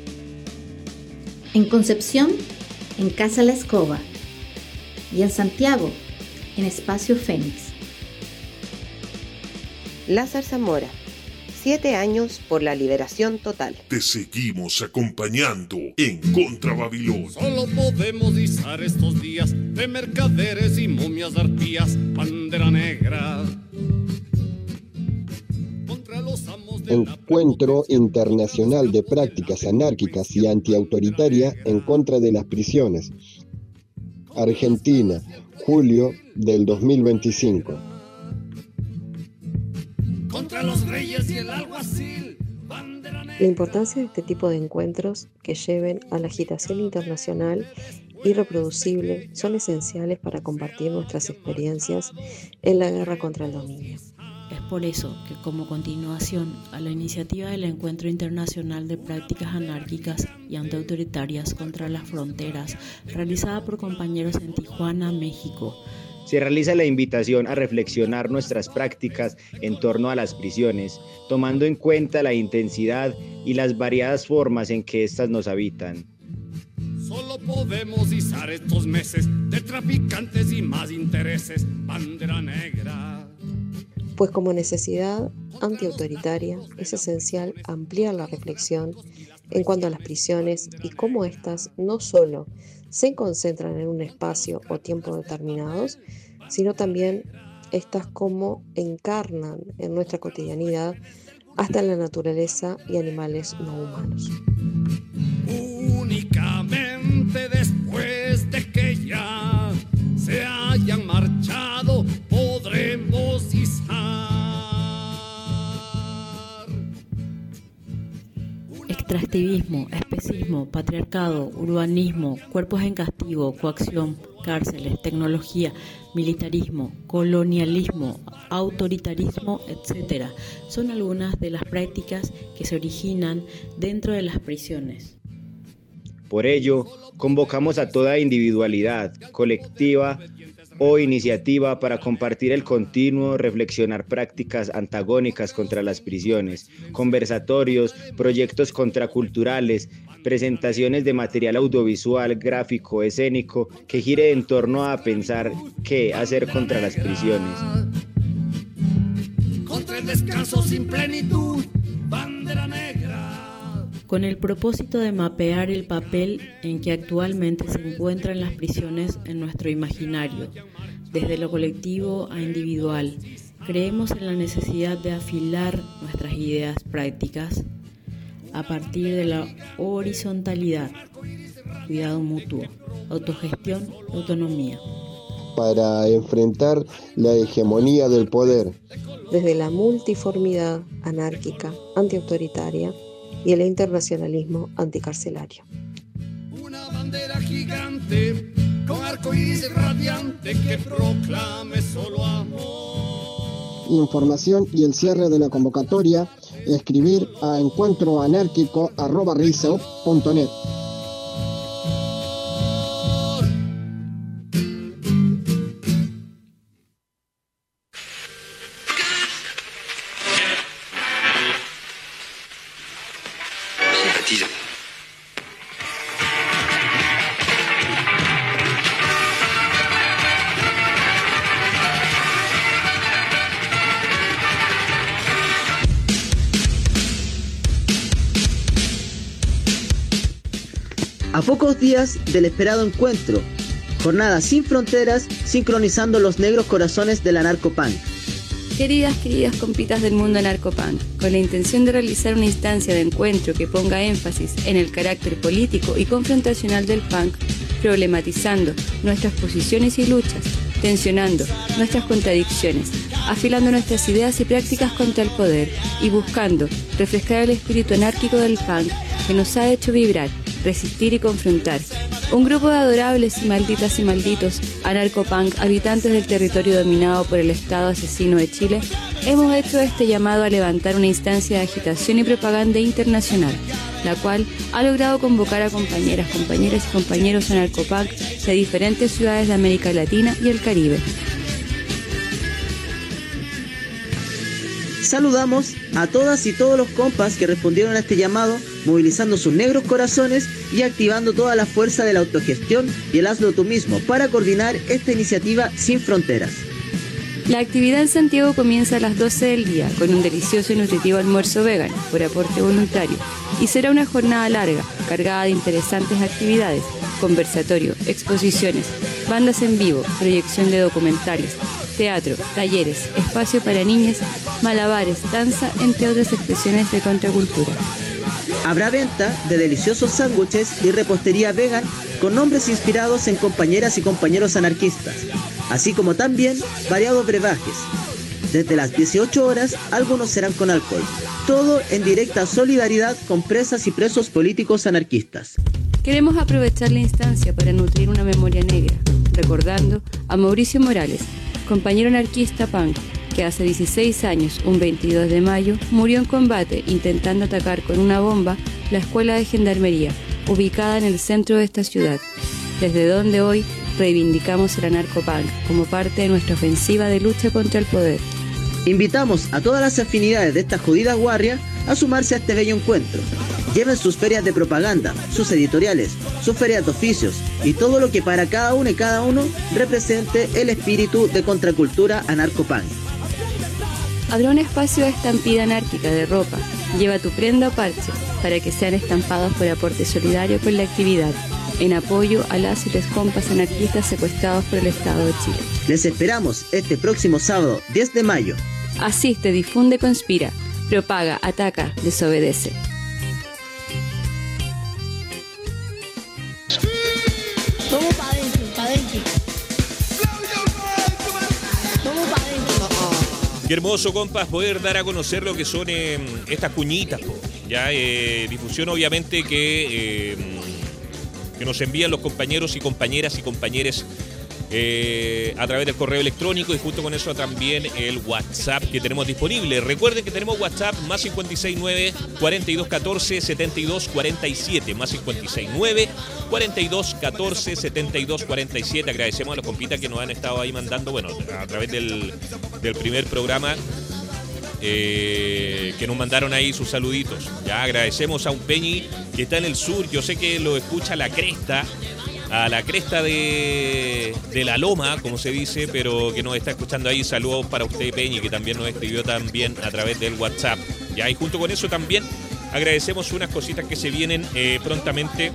En Concepción, en Casa La Escoba. Y en Santiago, en Espacio Fénix. La Zarzamora. Siete años por la liberación total. Te seguimos acompañando en Contra Babilón. Solo podemos izar estos días de mercaderes y momias arpías, bandera negra. Encuentro Internacional de Prácticas Anárquicas y Antiautoritarias en contra de las prisiones. Argentina, julio del dos mil veinticinco. Contra los reyes y el alguacil. La importancia de este tipo de encuentros que lleven a la agitación internacional irreproducible son esenciales para compartir nuestras experiencias en la guerra contra el dominio. Es por eso que, como continuación a la iniciativa del Encuentro Internacional de Prácticas Anárquicas y Antiautoritarias contra las Fronteras, realizada por compañeros en Tijuana, México, se realiza la invitación a reflexionar nuestras prácticas en torno a las prisiones, tomando en cuenta la intensidad y las variadas formas en que éstas nos habitan. Solo podemos izar estos meses de traficantes y más intereses, bandera negra. Pues como necesidad antiautoritaria es esencial ampliar la reflexión en cuanto a las prisiones y cómo éstas no solo se concentran en un espacio o tiempo determinados, sino también estas cómo encarnan en nuestra cotidianidad hasta en la naturaleza y animales no humanos. Únicamente después de que ya se hayan marchado podremos izar. Extractivismo, especismo, patriarcado, urbanismo, cuerpos en castigo, coacción, cárceles, tecnología, militarismo, colonialismo, autoritarismo, etcétera, son algunas de las prácticas que se originan dentro de las prisiones. Por ello, convocamos a toda individualidad, colectiva o iniciativa para compartir el continuo, reflexionar prácticas antagónicas contra las prisiones, conversatorios, proyectos contraculturales, presentaciones de material audiovisual, gráfico, escénico, que gire en torno a pensar qué hacer contra las prisiones. Contra el descanso sin plenitud, bandera negra. Con el propósito de mapear el papel en que actualmente se encuentran las prisiones en nuestro imaginario, desde lo colectivo a individual, creemos en la necesidad de afilar nuestras ideas prácticas a partir de la horizontalidad, cuidado mutuo, autogestión, autonomía. Para enfrentar la hegemonía del poder. Desde la multiformidad anárquica, antiautoritaria, y el internacionalismo anticarcelario. Una bandera gigante con arcoíris radiante que proclame solo amor. Información y el cierre de la convocatoria, escribir a encuentroanárquico arroba riseup punto net. A pocos días del esperado encuentro, jornada sin fronteras, sincronizando los negros corazones del anarcopunk. Queridas, queridas compitas del mundo anarcopunk, con la intención de realizar una instancia de encuentro que ponga énfasis en el carácter político y confrontacional del punk, problematizando nuestras posiciones y luchas, tensionando nuestras contradicciones, afilando nuestras ideas y prácticas contra el poder y buscando refrescar el espíritu anárquico del punk que nos ha hecho vibrar, resistir y confrontar. Un grupo de adorables y malditas y malditos anarcopunk, habitantes del territorio dominado por el Estado asesino de Chile, hemos hecho este llamado a levantar una instancia de agitación y propaganda internacional, la cual ha logrado convocar a compañeras, compañeras y compañeros anarcopunk de diferentes ciudades de América Latina y el Caribe. Saludamos a todas y todos los compas que respondieron a este llamado, movilizando sus negros corazones y activando toda la fuerza de la autogestión y el hazlo tú mismo para coordinar esta iniciativa sin fronteras. La actividad en Santiago comienza a las doce del día con un delicioso y nutritivo almuerzo vegan por aporte voluntario y será una jornada larga, cargada de interesantes actividades, conversatorio, exposiciones, bandas en vivo, proyección de documentales, teatro, talleres, espacio para niñas, malabares, danza, entre otras expresiones de contracultura. Habrá venta de deliciosos sándwiches y repostería vegan con nombres inspirados en compañeras y compañeros anarquistas, así como también variados brebajes. Desde las dieciocho horas, algunos serán con alcohol. Todo en directa solidaridad con presas y presos políticos anarquistas. Queremos aprovechar la instancia para nutrir una memoria negra, recordando a Mauricio Morales, compañero anarquista punk, que hace dieciséis años, un veintidós de mayo, murió en combate intentando atacar con una bomba la escuela de gendarmería, ubicada en el centro de esta ciudad, desde donde hoy reivindicamos el anarcopunk como parte de nuestra ofensiva de lucha contra el poder. Invitamos a todas las afinidades de esta jodida guardia a sumarse a este bello encuentro. Lleven sus ferias de propaganda, sus editoriales, sus ferias de oficios y todo lo que para cada uno y cada uno represente el espíritu de contracultura anarcopunk. Habrá un espacio de estampida anárquica de ropa. Lleva tu prenda o parche para que sean estampados por aporte solidario con la actividad, en apoyo a las y los compas anarquistas secuestrados por el Estado de Chile. Les esperamos este próximo sábado diez de mayo. Asiste, difunde, conspira, propaga, ataca, desobedece. Vamos para adentro, para adentro. Vamos para adentro. Qué hermoso, compas, poder dar a conocer lo que son eh, estas cuñitas, po. Ya, eh, difusión obviamente que eh, que nos envían los compañeros y compañeras y compañeros eh, a través del correo electrónico y junto con eso también el WhatsApp que tenemos disponible. Recuerden que tenemos WhatsApp más cinco seis nueve, cuatro dos uno cuatro, siete dos cuatro siete, más cinco seis nueve, cuatro dos uno cuatro, siete dos cuatro siete. Agradecemos a los compitas que nos han estado ahí mandando, bueno, a través del, del primer programa. Eh, que nos mandaron ahí sus saluditos. Ya agradecemos a un Peñi que está en el sur. Yo sé que lo escucha a la cresta, a la cresta de, de la loma, como se dice, pero que nos está escuchando ahí. Saludos para usted, Peñi, que también nos escribió también a través del WhatsApp. Ya, y junto con eso también agradecemos unas cositas que se vienen eh, prontamente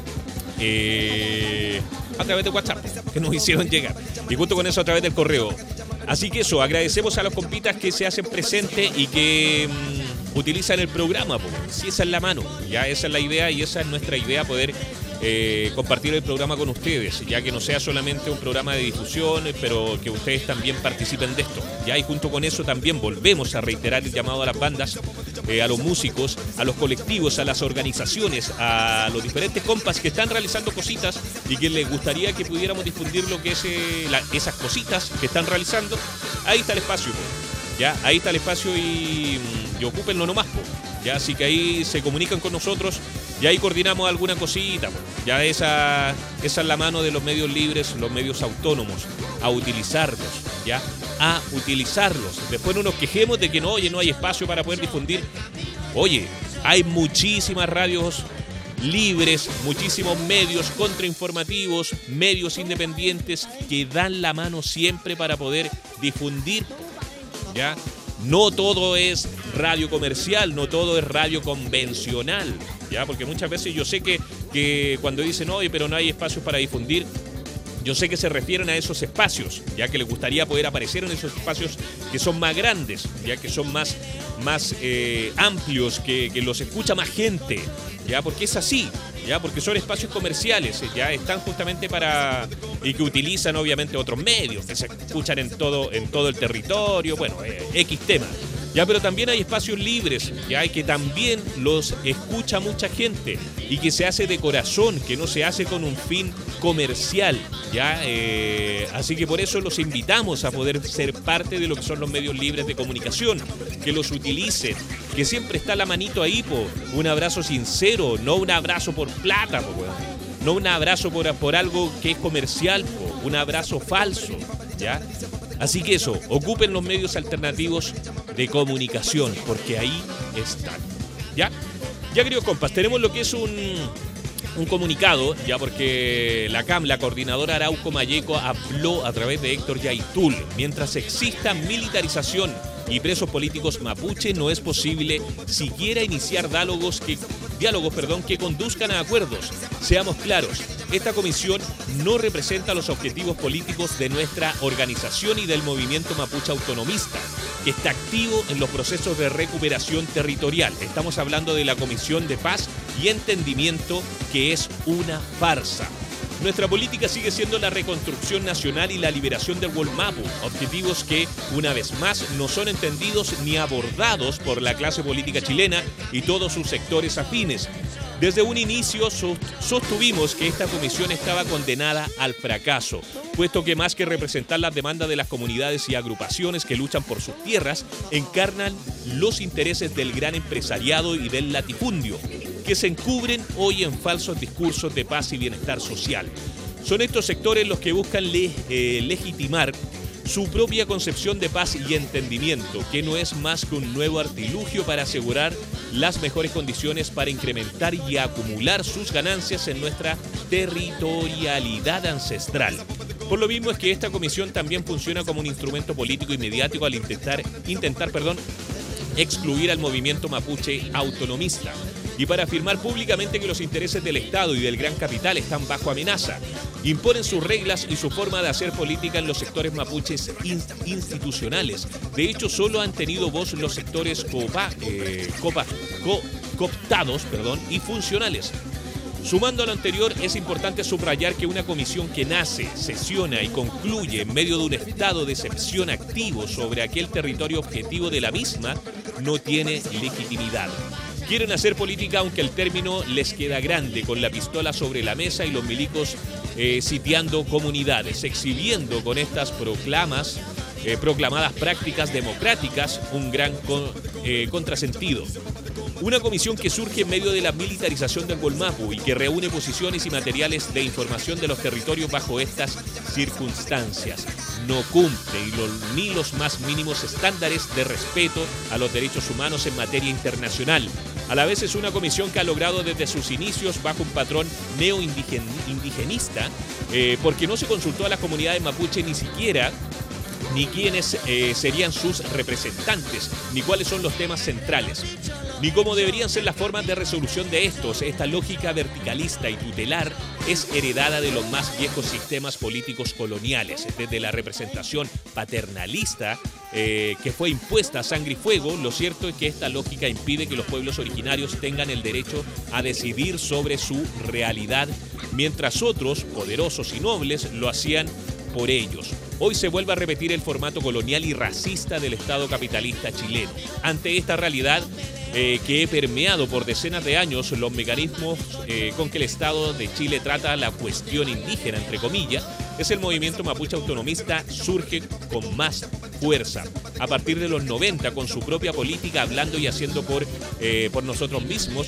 eh, a través de WhatsApp, que nos hicieron llegar. Y junto con eso a través del correo. Así que eso, agradecemos a los compitas que se hacen presentes y que mmm, utilizan el programa, porque si esa es la mano, ya esa es la idea y esa es nuestra idea, poder eh, compartir el programa con ustedes, ya que no sea solamente un programa de difusión, pero que ustedes también participen de esto. Ya, y junto con eso también volvemos a reiterar el llamado a las bandas, eh, a los músicos, a los colectivos, a las organizaciones, a los diferentes compas que están realizando cositas y que les gustaría que pudiéramos difundir lo que es eh, la, esas cositas que están realizando. Ahí está el espacio, po. Ya, ahí está el espacio y, y ocúpenlo nomás, po. Ya, así que ahí se comunican con nosotros y ahí coordinamos alguna cosita, po. Ya esa, esa es la mano de los medios libres, los medios autónomos, a utilizarlos, ya, a utilizarlos. Después no nos quejemos de que no, oye, no hay espacio para poder difundir. Oye, hay muchísimas radios libres, muchísimos medios contrainformativos, medios independientes que dan la mano siempre para poder difundir, ¿ya? No todo es radio comercial, no todo es radio convencional, ¿ya? Porque muchas veces yo sé que, que cuando dicen, oye, pero no hay espacio para difundir, yo sé que se refieren a esos espacios, ya que les gustaría poder aparecer en esos espacios que son más grandes, ya que son más, más eh, amplios, que, que los escucha más gente, ya, porque es así, ya, porque son espacios comerciales, ya están justamente para, y que utilizan obviamente otros medios, que se escuchan en todo, en todo el territorio, bueno, eh, X tema. Ya, pero también hay espacios libres, ya, y que también los escucha mucha gente y que se hace de corazón, que no se hace con un fin comercial, ya, eh, así que por eso los invitamos a poder ser parte de lo que son los medios libres de comunicación, que los utilicen, que siempre está la manito ahí, po, un abrazo sincero, no un abrazo por plata, po, no un abrazo por, por algo que es comercial, po, un abrazo falso, ya. Así que eso, ocupen los medios alternativos de comunicación, porque ahí están. ¿Ya? Ya, queridos compas, tenemos lo que es un, un comunicado, ya, porque la C A M, la coordinadora Arauco Mayeco, habló a través de Héctor Yaitul. Mientras exista militarización y presos políticos mapuche, no es posible siquiera iniciar diálogos que, diálogos, perdón, que conduzcan a acuerdos. Seamos claros, esta comisión no representa los objetivos políticos de nuestra organización y del movimiento mapuche autonomista, que está activo en los procesos de recuperación territorial. Estamos hablando de la Comisión de Paz y Entendimiento, que es una farsa. Nuestra política sigue siendo la reconstrucción nacional y la liberación del Wolmapu, objetivos que, una vez más, no son entendidos ni abordados por la clase política chilena y todos sus sectores afines. Desde un inicio sostuvimos que esta comisión estaba condenada al fracaso, puesto que más que representar las demandas de las comunidades y agrupaciones que luchan por sus tierras, encarnan los intereses del gran empresariado y del latifundio, que se encubren hoy en falsos discursos de paz y bienestar social. Son estos sectores los que buscan le, eh, legitimar su propia concepción de paz y entendimiento, que no es más que un nuevo artilugio para asegurar las mejores condiciones para incrementar y acumular sus ganancias en nuestra territorialidad ancestral. Por lo mismo es que esta comisión también funciona como un instrumento político y mediático al intentar, intentar perdón, excluir al movimiento mapuche autonomista y para afirmar públicamente que los intereses del Estado y del gran capital están bajo amenaza. Imponen sus reglas y su forma de hacer política en los sectores mapuches institucionales. De hecho, solo han tenido voz los sectores copa, eh, copa, co, cooptados perdón, y funcionales. Sumando a lo anterior, es importante subrayar que una comisión que nace, sesiona y concluye en medio de un estado de excepción activo sobre aquel territorio objetivo de la misma no tiene legitimidad. Quieren hacer política aunque el término les queda grande, con la pistola sobre la mesa y los milicos eh, sitiando comunidades, exhibiendo con estas proclamas, eh, proclamadas prácticas democráticas un gran con, eh, contrasentido. Una comisión que surge en medio de la militarización del Gualmapu y que reúne posiciones y materiales de información de los territorios bajo estas circunstancias. No cumple y los, ni los más mínimos estándares de respeto a los derechos humanos en materia internacional. A la vez es una comisión que ha logrado desde sus inicios bajo un patrón neo-indigenista, eh, porque no se consultó a las comunidades mapuche ni siquiera ni quiénes eh, serían sus representantes, ni cuáles son los temas centrales, ni cómo deberían ser las formas de resolución de estos. Esta lógica verticalista y tutelar es heredada de los más viejos sistemas políticos coloniales, desde la representación paternalista eh, que fue impuesta a sangre y fuego. Lo cierto es que esta lógica impide que los pueblos originarios tengan el derecho a decidir sobre su realidad, mientras otros, poderosos y nobles, lo hacían por ellos. Hoy se vuelve a repetir el formato colonial y racista del Estado capitalista chileno. Ante esta realidad eh, que he permeado por decenas de años, los mecanismos eh, con que el Estado de Chile trata la cuestión indígena, entre comillas, es el movimiento mapuche autonomista, surge con más fuerza. A partir de los noventa, con su propia política, hablando y haciendo por, eh, por nosotros mismos,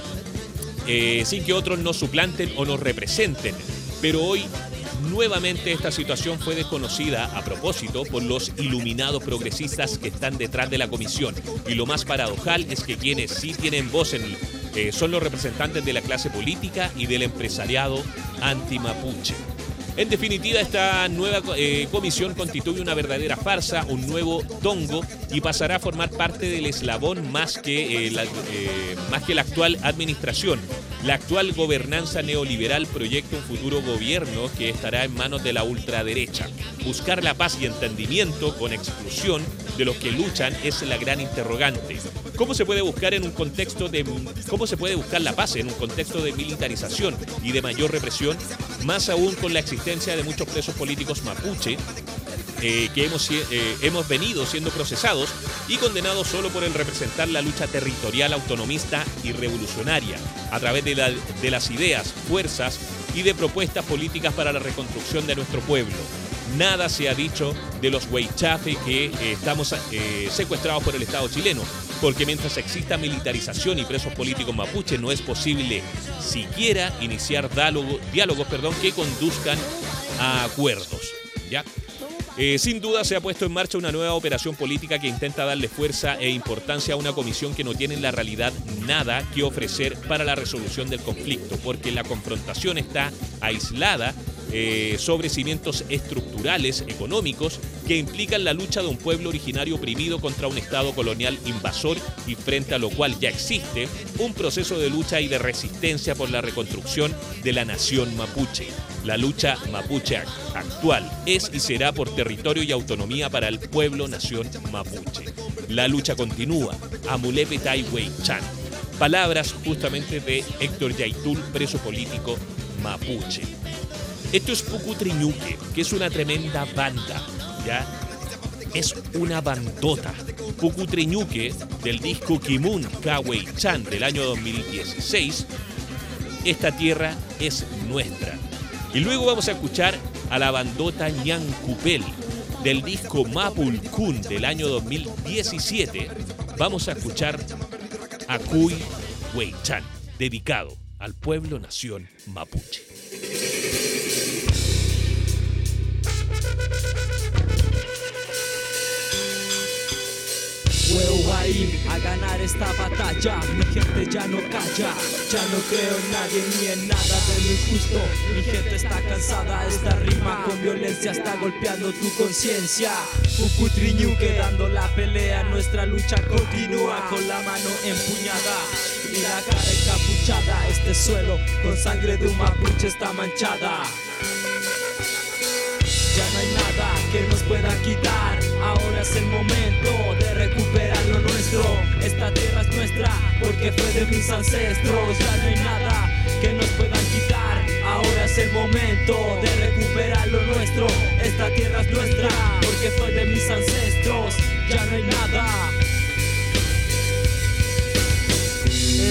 eh, sin que otros nos suplanten o nos representen. Pero hoy, nuevamente esta situación fue desconocida a propósito por los iluminados progresistas que están detrás de la comisión. Y lo más paradojal es que quienes sí tienen voz en, eh, son los representantes de la clase política y del empresariado anti-mapuche. En definitiva, esta nueva eh, comisión constituye una verdadera farsa, un nuevo tongo, y pasará a formar parte del eslabón más que, eh, la, eh, más que la actual administración. La actual gobernanza neoliberal proyecta un futuro gobierno que estará en manos de la ultraderecha. Buscar la paz y entendimiento con exclusión de los que luchan es la gran interrogante. ¿Cómo se puede buscar en un contexto de cómo se puede buscar la paz en un contexto de militarización y de mayor represión, más aún con la existencia de muchos presos políticos mapuche eh, que hemos eh, hemos venido siendo procesados y condenados solo por el representar la lucha territorial autonomista y revolucionaria a través de, la, de las ideas, fuerzas y de propuestas políticas para la reconstrucción de nuestro pueblo? Nada se ha dicho de los huaychafe que eh, estamos eh, secuestrados por el Estado chileno, porque mientras exista militarización y presos políticos mapuche no es posible siquiera iniciar diálogo, diálogos perdón, que conduzcan a acuerdos, ¿ya? Eh, sin duda se ha puesto en marcha una nueva operación política que intenta darle fuerza e importancia a una comisión que no tiene en la realidad nada que ofrecer para la resolución del conflicto, porque la confrontación está aislada eh, sobre cimientos estructurales económicos que implican la lucha de un pueblo originario oprimido contra un Estado colonial invasor, y frente a lo cual ya existe un proceso de lucha y de resistencia por la reconstrucción de la nación mapuche. La lucha mapuche actual es y será por territorio y autonomía para el pueblo-nación mapuche. La lucha continúa. Amulepe Tai Weichan. Palabras justamente de Héctor Yaitul, preso político mapuche. Esto es Pucutriñuque, que es una tremenda banda, ¿ya? Es una bandota. Pucutriñuque, del disco Kimun Kaweichan del año dos mil dieciséis. Esta tierra es nuestra. Y luego vamos a escuchar a la bandota Ñancupel del disco Mapulcún del año dos mil diecisiete. Vamos a escuchar a Cuy Weichan, dedicado al pueblo nación mapuche. Puedo ir a ganar esta batalla, mi gente ya no calla, ya no creo en nadie ni en nada de lo injusto. Mi gente está cansada, esta rima con violencia está golpeando tu conciencia. Pucutriñuque dando la pelea, nuestra lucha continúa con la mano empuñada y la cara encapuchada. Este suelo con sangre de un mapuche está manchada. Ya no hay nada que nos pueda quitar. Ahora es el momento de recuperar lo nuestro. Esta tierra es nuestra porque fue de mis ancestros. Ya no hay nada que nos puedan quitar. Ahora es el momento de recuperar lo nuestro. Esta tierra es nuestra porque fue de mis ancestros. Ya no hay nada.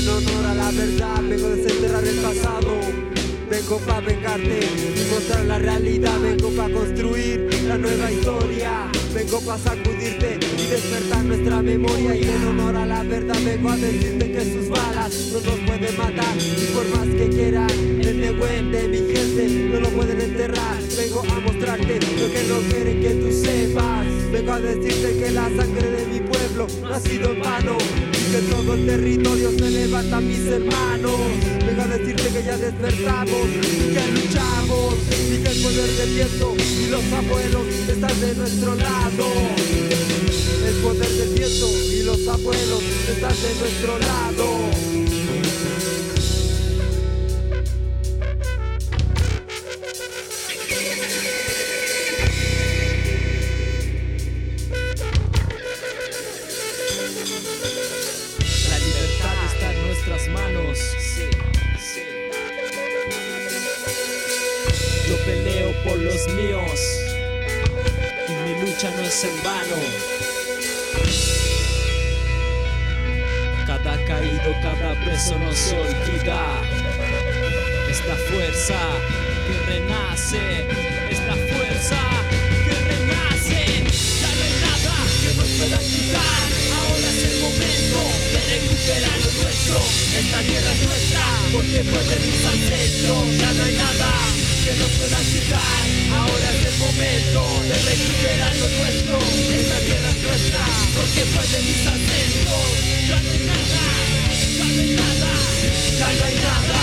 verdad, vengo a desenterrar el pasado. Vengo pa' vengarte, encontrar la realidad. Vengo pa' construir la nueva historia. Vengo pa' sacudirte y despertar nuestra memoria. Y en honor a la verdad vengo a decirte que sus balas no nos pueden matar. Y por más que quieran, el Nehuen de mi gente no lo pueden enterrar. Vengo a mostrarte lo que no quieren que tú sepas. Vengo a decirte que la sangre de mi pueblo no ha sido en vano. Y que todo el territorio se levanta, mis hermanos. Vengo a decirte que ya despertamos y que luchamos. Y que el poder del viento y los abuelos están de nuestro lado. El poder del viento y los abuelos están de nuestro lado. Manos. Sí, sí. Yo peleo por los míos y mi lucha no es en vano. Cada caído, cada preso no se olvida. Esta fuerza que renace, esta fuerza que renace. Ya no hay nada que nos pueda quitar. Ahora es el momento de recuperar lo nuestro. Esta tierra es nuestra, porque fue de mis ancestros. Ya no hay nada que nos pueda quitar. Ahora es el momento de recuperar lo nuestro. Esta tierra es nuestra, porque fue de mis ancestros. Ya no hay nada, ya no hay nada, ya no hay nada.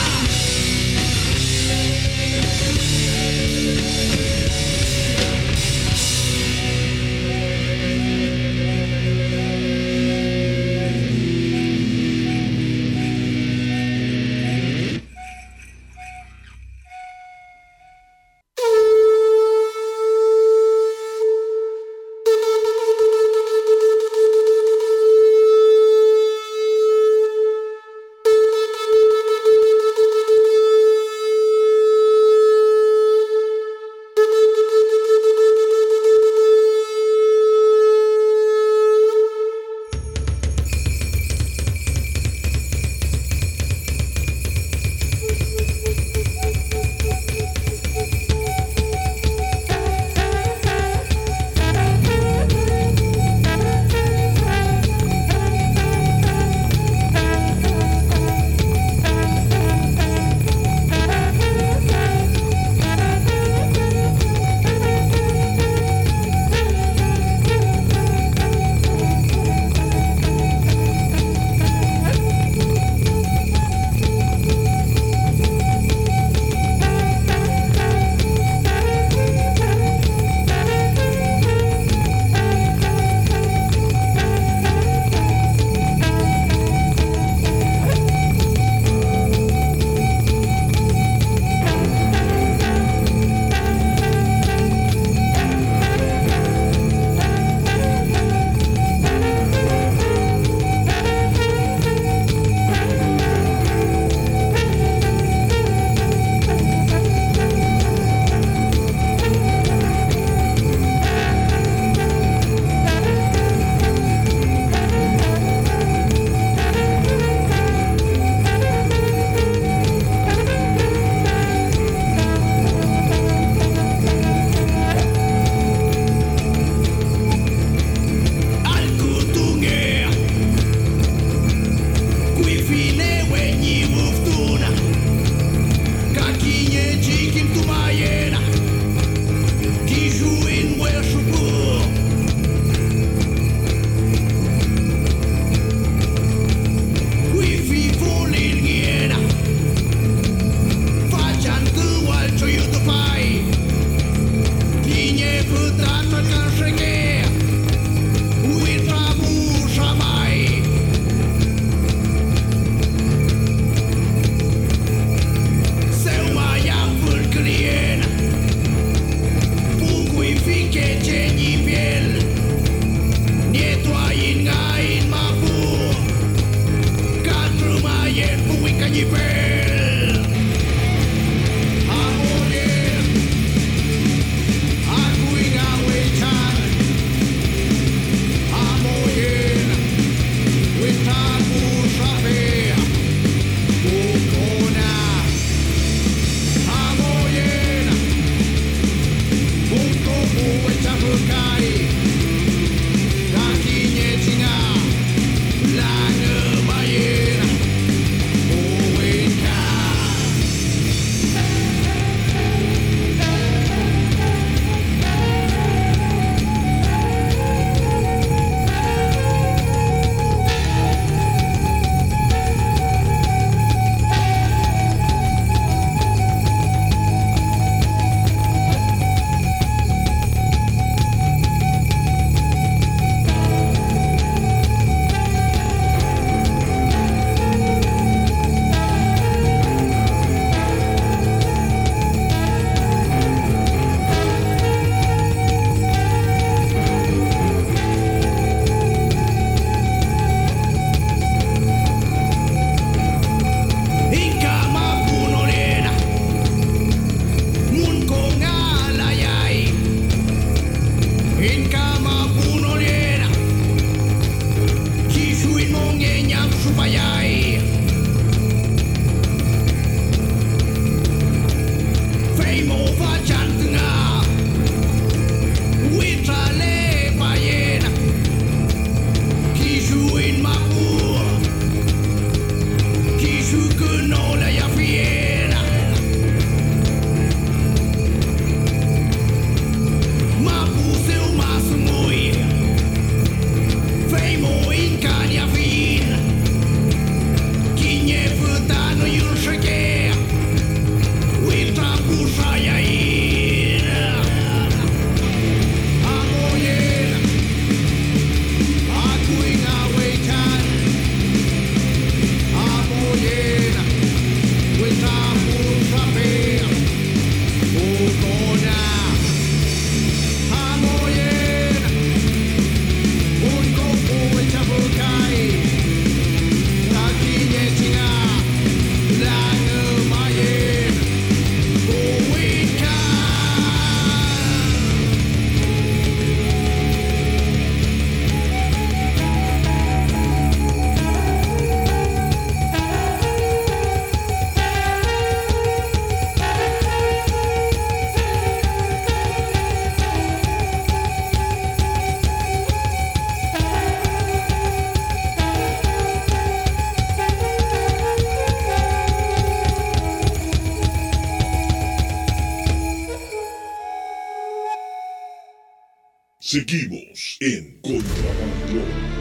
Seguimos en Contrabandón.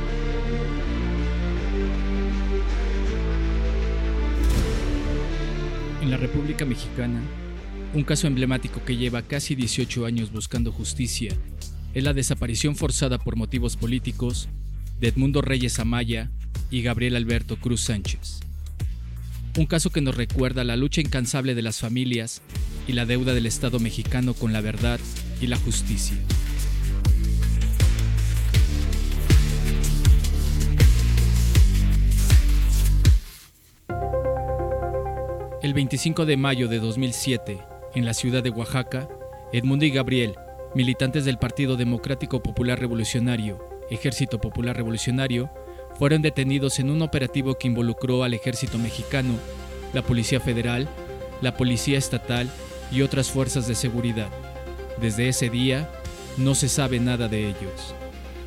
En la República Mexicana, un caso emblemático que lleva casi dieciocho años buscando justicia es la desaparición forzada por motivos políticos de Edmundo Reyes Amaya y Gabriel Alberto Cruz Sánchez. Un caso que nos recuerda la lucha incansable de las familias y la deuda del Estado mexicano con la verdad y la justicia. El veinticinco de mayo de dos mil siete, en la ciudad de Oaxaca, Edmundo y Gabriel, militantes del Partido Democrático Popular Revolucionario, Ejército Popular Revolucionario, fueron detenidos en un operativo que involucró al Ejército Mexicano, la Policía Federal, la Policía Estatal y otras fuerzas de seguridad. Desde ese día, no se sabe nada de ellos.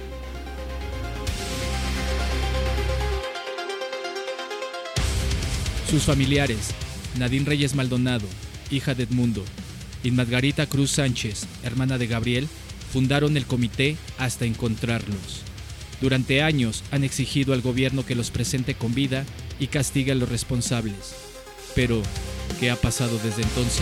Sus familiares, Nadine Reyes Maldonado, hija de Edmundo, y Margarita Cruz Sánchez, hermana de Gabriel, fundaron el comité hasta encontrarlos. Durante años han exigido al gobierno que los presente con vida y castigue a los responsables. Pero, ¿qué ha pasado desde entonces?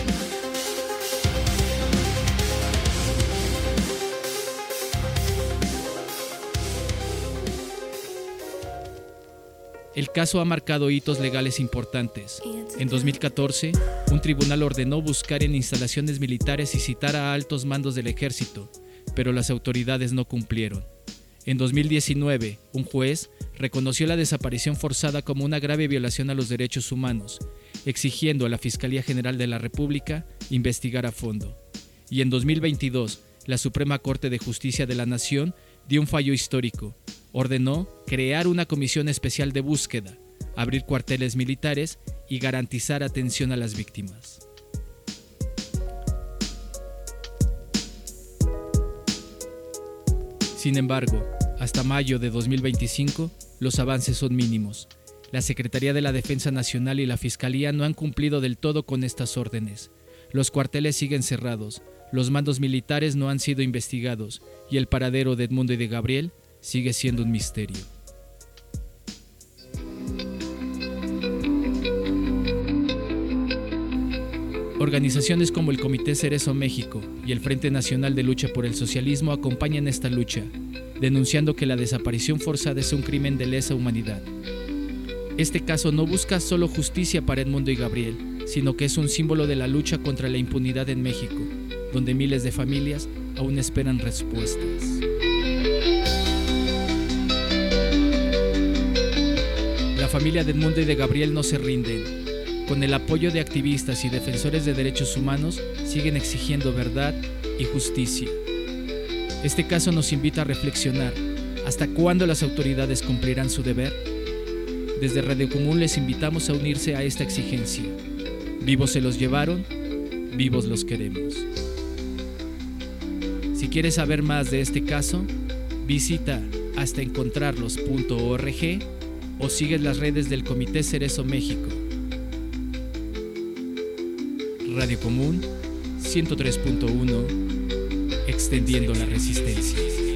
El caso ha marcado hitos legales importantes. En dos mil catorce, un tribunal ordenó buscar en instalaciones militares y citar a altos mandos del ejército, pero las autoridades no cumplieron. En dos mil diecinueve, un juez reconoció la desaparición forzada como una grave violación a los derechos humanos, exigiendo a la Fiscalía General de la República investigar a fondo. Y en dos mil veintidós, la Suprema Corte de Justicia de la Nación dio un fallo histórico. Ordenó crear una comisión especial de búsqueda, abrir cuarteles militares y garantizar atención a las víctimas. Sin embargo, hasta mayo de dos mil veinticinco, los avances son mínimos. La Secretaría de la Defensa Nacional y la Fiscalía no han cumplido del todo con estas órdenes. Los cuarteles siguen cerrados, los mandos militares no han sido investigados y el paradero de Edmundo y de Gabriel sigue siendo un misterio. Organizaciones como el Comité Cerezo México y el Frente Nacional de Lucha por el Socialismo acompañan esta lucha, denunciando que la desaparición forzada es un crimen de lesa humanidad. Este caso no busca solo justicia para Edmundo y Gabriel, sino que es un símbolo de la lucha contra la impunidad en México, donde miles de familias aún esperan respuestas. La familia de Edmundo y de Gabriel no se rinden. Con el apoyo de activistas y defensores de derechos humanos, siguen exigiendo verdad y justicia. Este caso nos invita a reflexionar. ¿Hasta cuándo las autoridades cumplirán su deber? Desde Radio Común les invitamos a unirse a esta exigencia. Vivos se los llevaron, vivos los queremos. Si quieres saber más de este caso, visita hasta encontrarlos punto org o sigue las redes del Comité Cerezo México. Radio Común ciento tres punto uno, extendiendo la resistencia.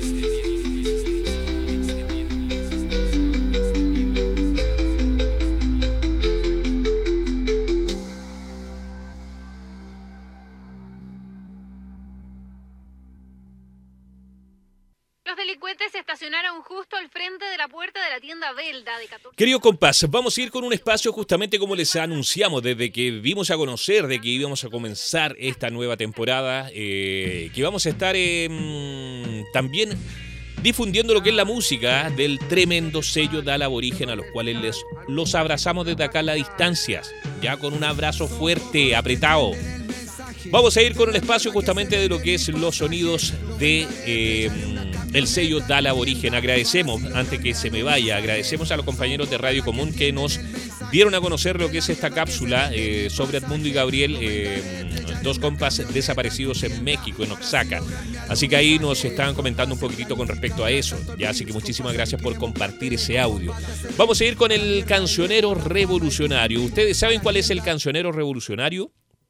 Justo al frente de la puerta de la tienda Belda de catorce. Querido compás, vamos a ir con un espacio justamente como les anunciamos desde que vimos a conocer de que íbamos a comenzar esta nueva temporada, eh, que vamos a estar eh, también difundiendo lo que es la música del tremendo sello de Aborigen, a los cuales les, los abrazamos desde acá a la distancia, ya con un abrazo fuerte, apretado. Vamos a ir con el espacio justamente de lo que es los sonidos de eh, el sello Dal Aborigen. Agradecemos, antes que se me vaya, agradecemos a los compañeros de Radio Común que nos dieron a conocer lo que es esta cápsula eh, sobre Edmundo y Gabriel, eh, dos compas desaparecidos en México, en Oaxaca. Así que ahí nos estaban comentando un poquitito con respecto a eso. Ya, así que muchísimas gracias por compartir ese audio. Vamos a ir con el cancionero revolucionario. ¿Ustedes saben cuál es el cancionero revolucionario?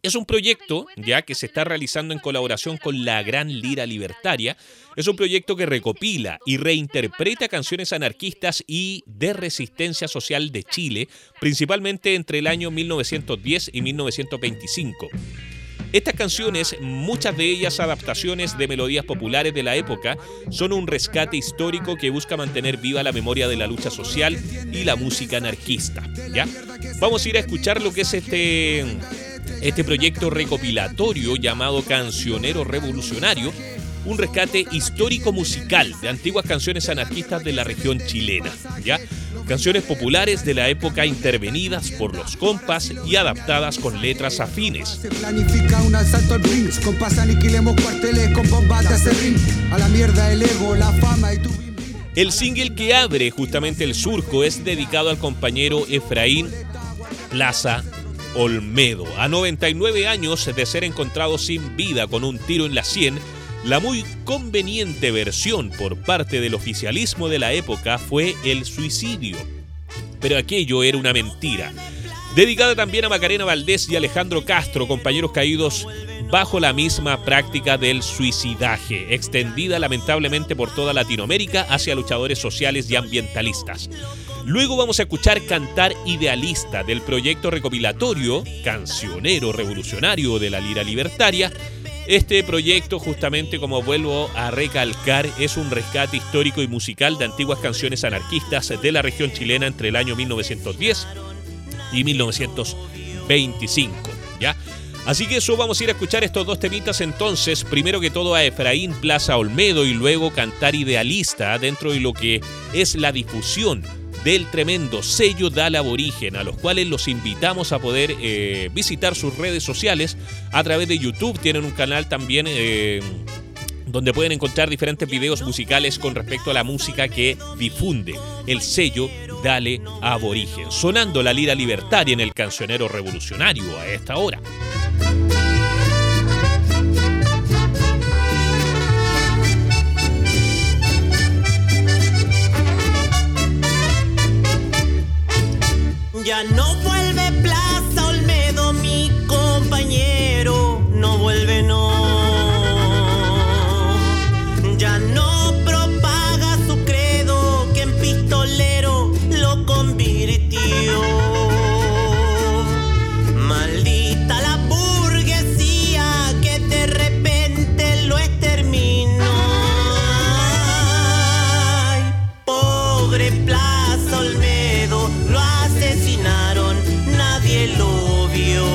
Es un proyecto ya que se está realizando en colaboración con la Gran Lira Libertaria. Es un proyecto que recopila y reinterpreta canciones anarquistas y de resistencia social de Chile, principalmente entre el año mil novecientos diez y mil novecientos veinticinco. Estas canciones, muchas de ellas adaptaciones de melodías populares de la época, son un rescate histórico que busca mantener viva la memoria de la lucha social y la música anarquista, ¿ya? Vamos a ir a escuchar lo que es este, este proyecto recopilatorio llamado Cancionero Revolucionario, un rescate histórico musical de antiguas canciones anarquistas de la región chilena, ¿ya? Canciones populares de la época intervenidas por los compas y adaptadas con letras afines. Se planifica un asalto al Brinks, compas aniquilemos cuarteles con bombas de acerrín. A la mierda el ego, la fama y tu... El single que abre justamente el surco es dedicado al compañero Efraín Plaza Olmedo. A noventa y nueve años de ser encontrado sin vida con un tiro en la sien, la muy conveniente versión por parte del oficialismo de la época fue el suicidio. Pero aquello era una mentira. Dedicada también a Macarena Valdés y Alejandro Castro, compañeros caídos bajo la misma práctica del suicidaje, extendida lamentablemente por toda Latinoamérica hacia luchadores sociales y ambientalistas. Luego vamos a escuchar Cantar Idealista del proyecto recopilatorio Cancionero Revolucionario de la Lira Libertaria. Este proyecto, justamente como vuelvo a recalcar, es un rescate histórico y musical de antiguas canciones anarquistas de la región chilena entre el año mil novecientos diez y mil novecientos veinticinco, ¿ya? Así que eso, vamos a ir a escuchar estos dos temitas entonces, primero que todo a Efraín Plaza Olmedo y luego Cantar Idealista dentro de lo que es la difusión del tremendo sello Dale Aborigen, a los cuales los invitamos a poder eh, visitar sus redes sociales a través de YouTube. Tienen un canal también eh, donde pueden encontrar diferentes videos musicales con respecto a la música que difunde el sello Dale Aborigen. Sonando la Lira Libertaria en el Cancionero Revolucionario a esta hora. Ya no vuelve Plaza Olmedo, mi compañero, no vuelve, no. Ya no propaga su credo que en pistolero lo convirtió. Maldita la burguesía que de repente lo exterminó. Ay, pobre Plaza Olmedo, lo asesinaron, nadie lo vio.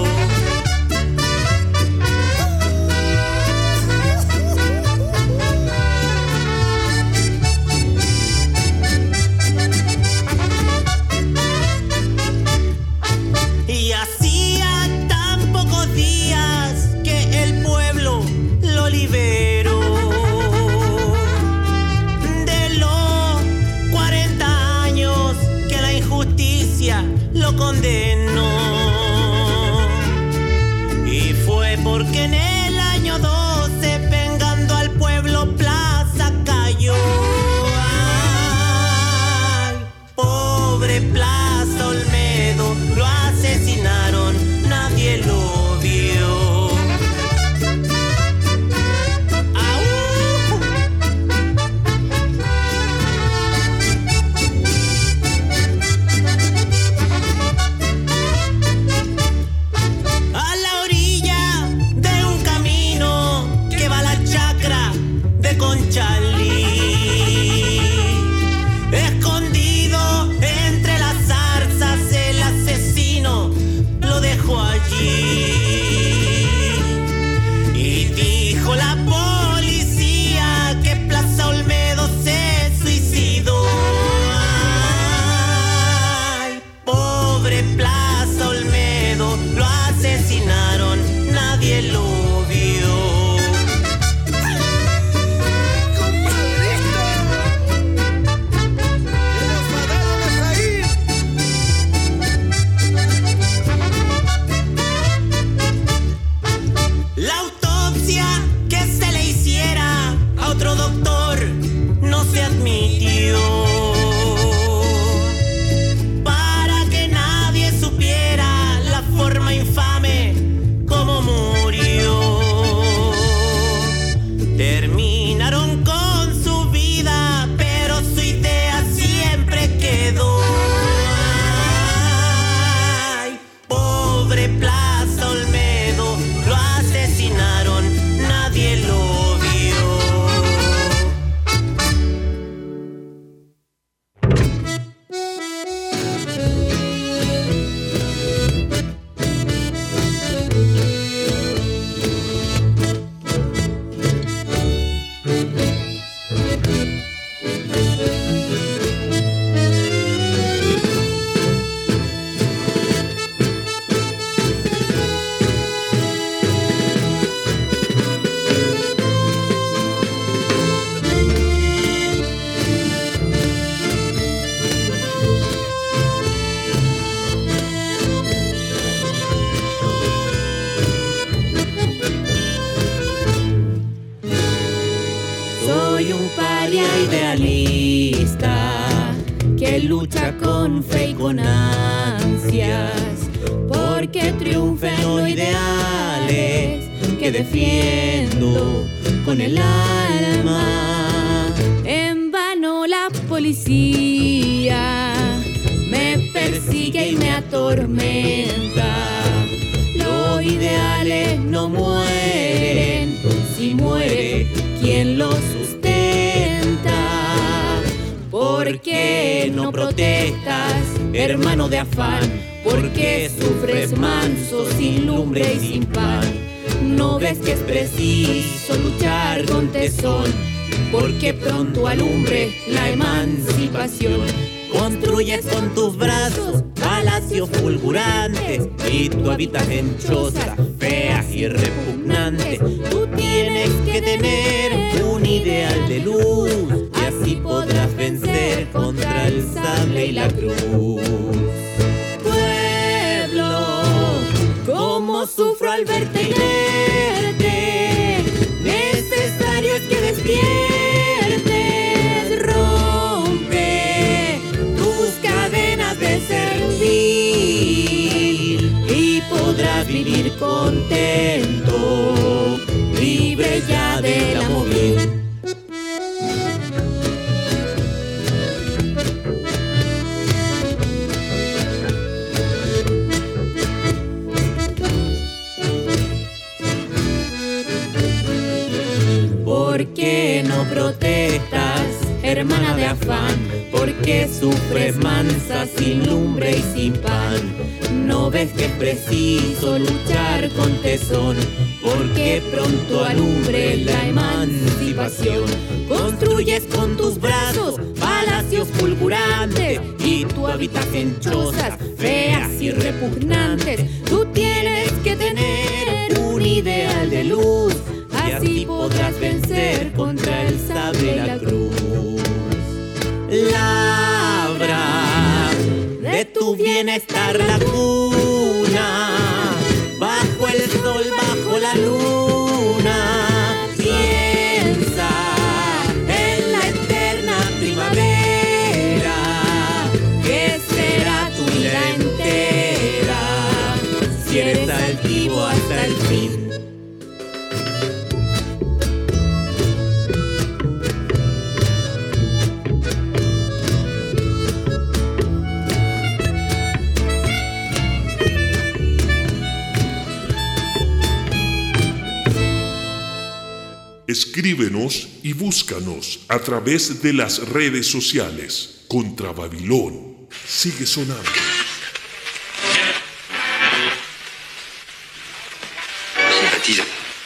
Y hacía tan pocos días que el pueblo lo liberó. De los cuarenta años que la injusticia lo condenó. Y fue porque en el año doce, vengando al pueblo, Plaza cayó. Ay, pobre Plaza Olmedo, lo asesinaron, nadie lo vio. A la orilla de un camino que va a la chacra de Conchalí, escondido entre las zarzas, el asesino lo dejó allí. Y dijo la policía que Plaza Olmedo se suicidó. Ay, pobre Plaza Olmedo, lo asesinaron, nadie lo vio. La autopsia que se le hiciera a otro doctor no se admitió, para que nadie supiera la forma infame soy un paria idealista que lucha con fe y con ansias porque triunfen los ideales que defiendo con el alma. En vano la policía me persigue y me atormenta. Los ideales no mueren, si muere quien los sustenta. ¿Por qué no protestas, hermano de afán? ¿Por qué sufres manso, sin lumbre y sin pan? ¿No ves que es preciso luchar con tesón? Porque pronto alumbre la emancipación. Construyes con tus brazos palacios fulgurantes y tú habitas en chozas feas y repugnantes. Tú tienes que tener un ideal de luz y así podrás vencer contra el sable y la cruz. Pueblo, cómo sufro al verte y verte, necesario es que despiertes, rompe tus cadenas de servil y podrás vivir contento, libre ya de la móvil. ¿Por qué no protestas, hermana de afán? ¿Por qué sufres mansa, sin lumbre y sin pan? ¿No ves que es preciso luchar con tesón? Porque pronto alumbre la emancipación. Construyes con tus brazos palacios fulgurantes y tú habitas en chozas feas y repugnantes. Tú tienes que tener un ideal de luz, así podrás vencer contra el sable y la cruz. Labra de tu bienestar la cuna, bajo el sol, bajo la luna. Piensa en la eterna primavera, que será tu vida entera, si eres altivo hasta el fin. Escríbenos y búscanos a través de las redes sociales. Contra Babilón. Sigue sonando. Sympathisant.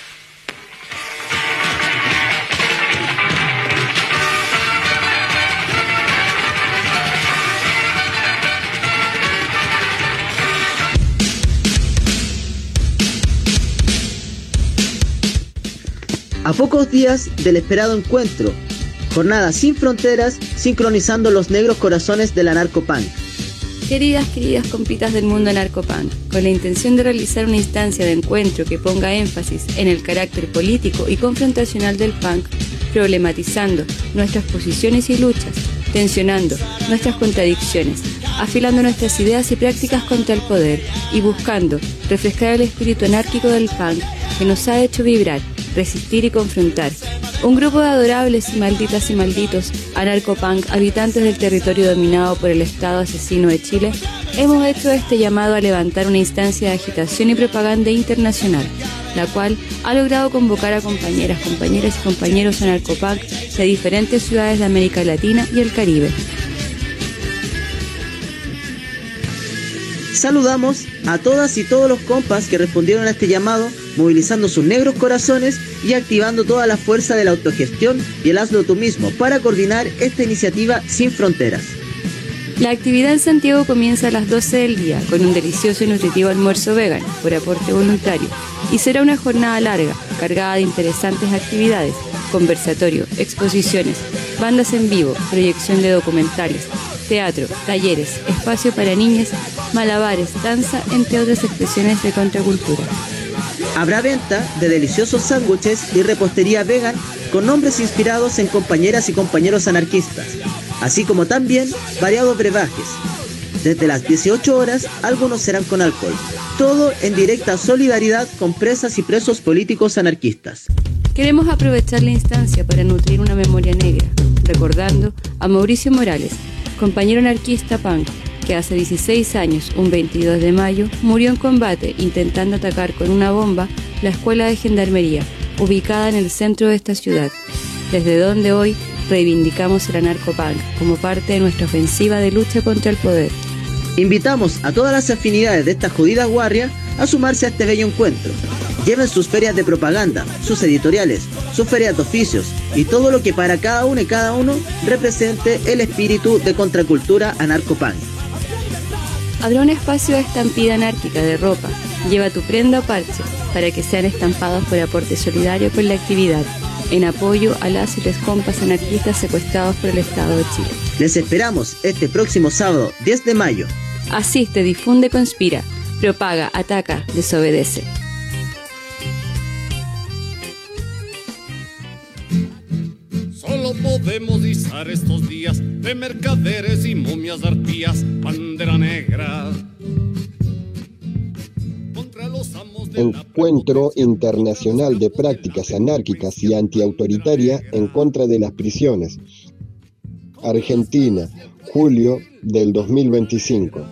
A pocos días del esperado encuentro, Jornadas Sin Fronteras, sincronizando los negros corazones del anarcopunk. Queridas, queridas compitas del mundo anarcopunk, con la intención de realizar una instancia de encuentro que ponga énfasis en el carácter político y confrontacional del punk, problematizando nuestras posiciones y luchas, tensionando nuestras contradicciones, afilando nuestras ideas y prácticas contra el poder y buscando refrescar el espíritu anárquico del punk que nos ha hecho vibrar, resistir y confrontar. Un grupo de adorables y malditas y malditos anarcopunk, habitantes del territorio dominado por el Estado asesino de Chile, hemos hecho este llamado a levantar una instancia de agitación y propaganda internacional, la cual ha logrado convocar a compañeras, compañeras y compañeros anarcopunk de diferentes ciudades de América Latina y el Caribe. Saludamos a todas y todos los compas que respondieron a este llamado, movilizando sus negros corazones y activando toda la fuerza de la autogestión y el hazlo tú mismo para coordinar esta iniciativa sin fronteras. La actividad en Santiago comienza a las doce del día con un delicioso y nutritivo almuerzo vegan por aporte voluntario y será una jornada larga, cargada de interesantes actividades, conversatorio, exposiciones, bandas en vivo, proyección de documentales, teatro, talleres, espacio para niñas, malabares, danza, entre otras expresiones de contracultura. Habrá venta de deliciosos sándwiches y repostería vegan con nombres inspirados en compañeras y compañeros anarquistas, así como también variados brebajes. Desde las dieciocho horas, algunos serán con alcohol. Todo en directa solidaridad con presas y presos políticos anarquistas. Queremos aprovechar la instancia para nutrir una memoria negra, recordando a Mauricio Morales, compañero anarquista punk, que hace dieciséis años, un veintidós de mayo, murió en combate intentando atacar con una bomba la escuela de gendarmería, ubicada en el centro de esta ciudad, desde donde hoy reivindicamos el anarcopunk como parte de nuestra ofensiva de lucha contra el poder. Invitamos a todas las afinidades de estas jodidas guarrias a sumarse a este bello encuentro. Lleven sus ferias de propaganda, sus editoriales, sus ferias de oficios y todo lo que para cada uno y cada uno represente el espíritu de contracultura anarcopunk. Habrá un espacio de estampida anárquica de ropa. Lleva tu prenda o parche para que sean estampados por aporte solidario con la actividad, en apoyo a las y los compas anarquistas secuestrados por el Estado de Chile. Les esperamos este próximo sábado diez de mayo. Asiste, difunde, conspira, propaga, ataca, desobedece. Solo podemos izar estos días de mercaderes y momias arpías, bandera negra. Contra los amos de Encuentro Internacional de Prácticas Anárquicas y Antiautoritaria en contra de las prisiones. Argentina, julio del dos mil veinticinco.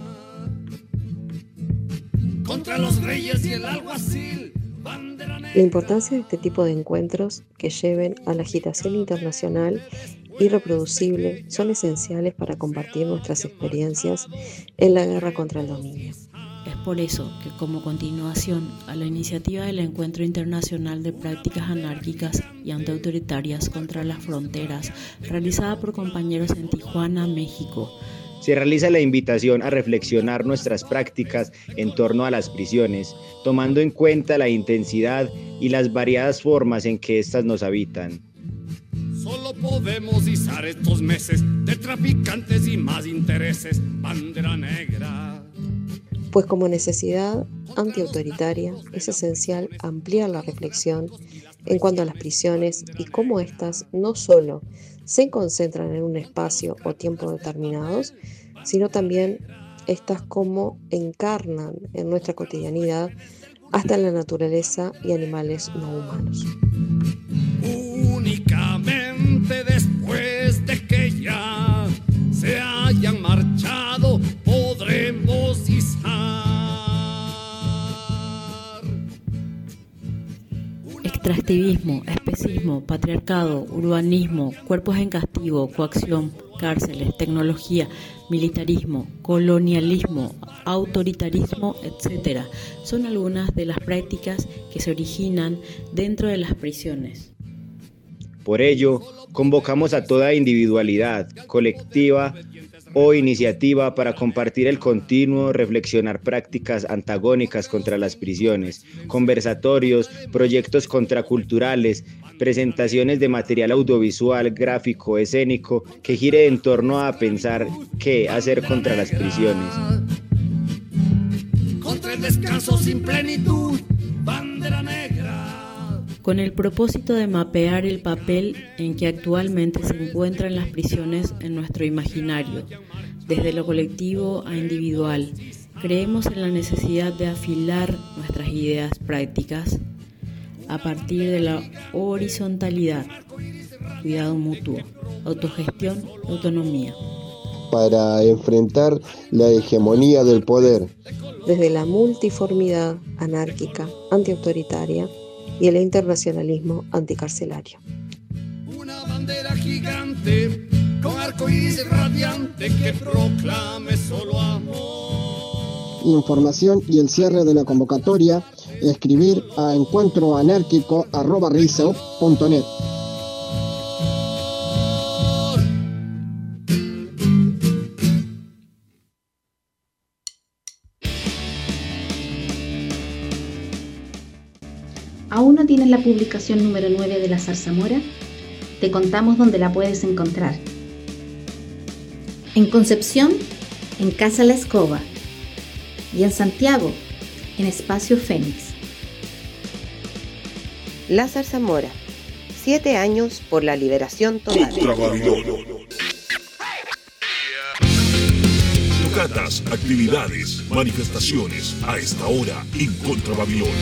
Contra los reyes y el alguacil. La importancia de este tipo de encuentros que lleven a la agitación internacional irreproducible son esenciales para compartir nuestras experiencias en la guerra contra el dominio. Es por eso que, como continuación a la iniciativa del Encuentro Internacional de Prácticas Anárquicas y Antiautoritarias contra las Fronteras, realizada por compañeros en Tijuana, México, se realiza la invitación a reflexionar nuestras prácticas en torno a las prisiones, tomando en cuenta la intensidad y las variadas formas en que éstas nos habitan. Solo podemos izar estos meses de traficantes y más intereses, bandera negra. Pues como necesidad antiautoritaria es esencial ampliar la reflexión en cuanto a las prisiones y cómo éstas no solo se concentran en un espacio o tiempo determinados, sino también estas como encarnan en nuestra cotidianidad hasta en la naturaleza y animales no humanos. Únicamente después de que ya se hayan marchado podremos izar. Extractivismo, especismo, patriarcado, urbanismo, cuerpos en castigo, coacción, cárceles, tecnología, militarismo, colonialismo, autoritarismo, etcétera, son algunas de las prácticas que se originan dentro de las prisiones. Por ello, convocamos a toda individualidad, colectiva o iniciativa para compartir el continuo, reflexionar prácticas antagónicas contra las prisiones, conversatorios, proyectos contraculturales, presentaciones de material audiovisual, gráfico, escénico, que gire en torno a pensar qué hacer contra las prisiones. Contra el descanso sin plenitud, bandera negra. Con el propósito de mapear el papel en que actualmente se encuentran las prisiones en nuestro imaginario, desde lo colectivo a individual, creemos en la necesidad de afilar nuestras ideas prácticas a partir de la horizontalidad, cuidado mutuo, autogestión y autonomía. Para enfrentar la hegemonía del poder. Desde la multiformidad anárquica, antiautoritaria, y el internacionalismo anticarcelario. Una bandera gigante con arcoíris radiante que proclame solo amor. Información y el cierre de la convocatoria, escribir a encuentroanárquico arroba riseup punto net. ¿Aún no tienes la publicación número nueve de La Zarzamora? Te contamos dónde la puedes encontrar. En Concepción, en Casa La Escoba. Y en Santiago, en Espacio Fénix. La Zarzamora. Siete años por la liberación total. Contra Babilón. Tocatas, actividades, manifestaciones a esta hora en Contra Babilón.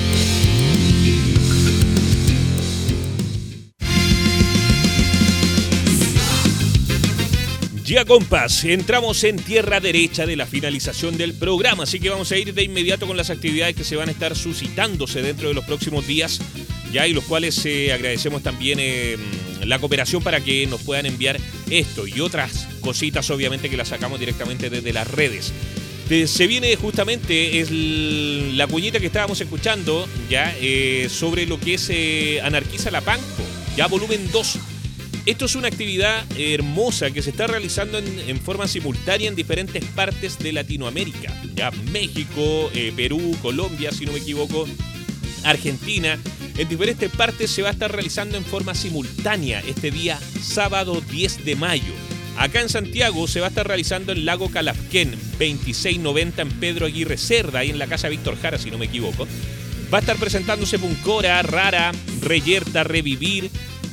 Ya, compas, entramos en tierra derecha de la finalización del programa, así que vamos a ir de inmediato con las actividades que se van a estar suscitándose dentro de los próximos días, ya, y los cuales eh, agradecemos también eh, la cooperación para que nos puedan enviar esto y otras cositas, obviamente, que las sacamos directamente desde las redes. De, se viene justamente el, la cuñita que estábamos escuchando, ya, eh, sobre lo que es eh, Anarquiza la Panco, ya, volumen dos. Esto es una actividad hermosa que se está realizando en, en forma simultánea en diferentes partes de Latinoamérica. Ya, México, eh, Perú, Colombia, si no me equivoco, Argentina. En diferentes partes se va a estar realizando en forma simultánea este día sábado diez de mayo. Acá en Santiago se va a estar realizando en Lago Calafquén, veintiséis noventa en Pedro Aguirre Cerda, ahí en la Casa Víctor Jara, si no me equivoco. Va a estar presentándose Puncora, Rara, Reyerta, Revivir,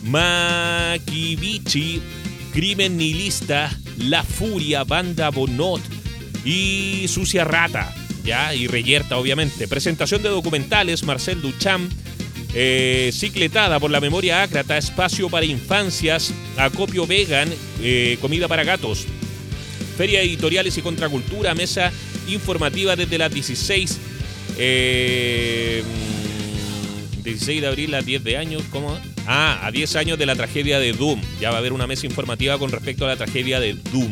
Maquivichi, Crimen Nihilista, La Furia, Banda Bonot y Sucia Rata, ya, y Reyerta, obviamente. Presentación de documentales, Marcel Duchamp, eh, Cicletada por la Memoria Ácrata, Espacio para Infancias, Acopio Vegan, eh, Comida para Gatos, Feria Editoriales y Contracultura, Mesa Informativa desde las dieciséis, eh, dieciséis de abril a diez de años, ¿cómo? Ah, a diez años de la tragedia de Doom. Ya va a haber una mesa informativa con respecto a la tragedia de Doom.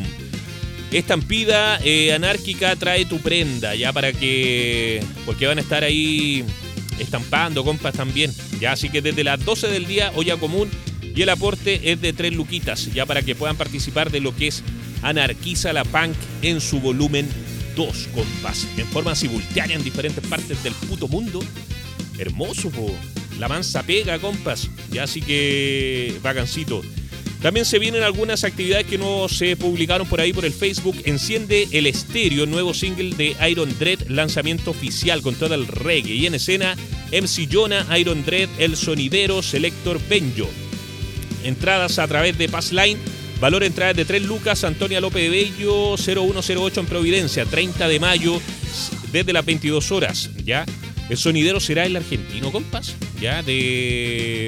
Estampida eh, anárquica, trae tu prenda, ya, para que... porque van a estar ahí estampando, compas, también. Ya, así que desde las doce del día, olla común, y el aporte es de tres luquitas, ya, para que puedan participar de lo que es Anarquiza la Punk en su volumen dos, compas. En forma simultánea en diferentes partes del puto mundo. Hermoso, po. La mansa pega, compas. Ya, así que vacancito. También se vienen algunas actividades que no se publicaron por ahí por el Facebook. Enciende el Estéreo, nuevo single de Iron Dread, lanzamiento oficial con todo el reggae. Y en escena, M C Jonah, Iron Dread, El Sonidero, Selector Benjo. Entradas a través de Passline. Valor entradas de tres lucas. Antonia López de Bello, cero uno cero ocho en Providencia. treinta de mayo, desde las veintidós horas. Ya. El sonidero será el argentino, compas, ya, de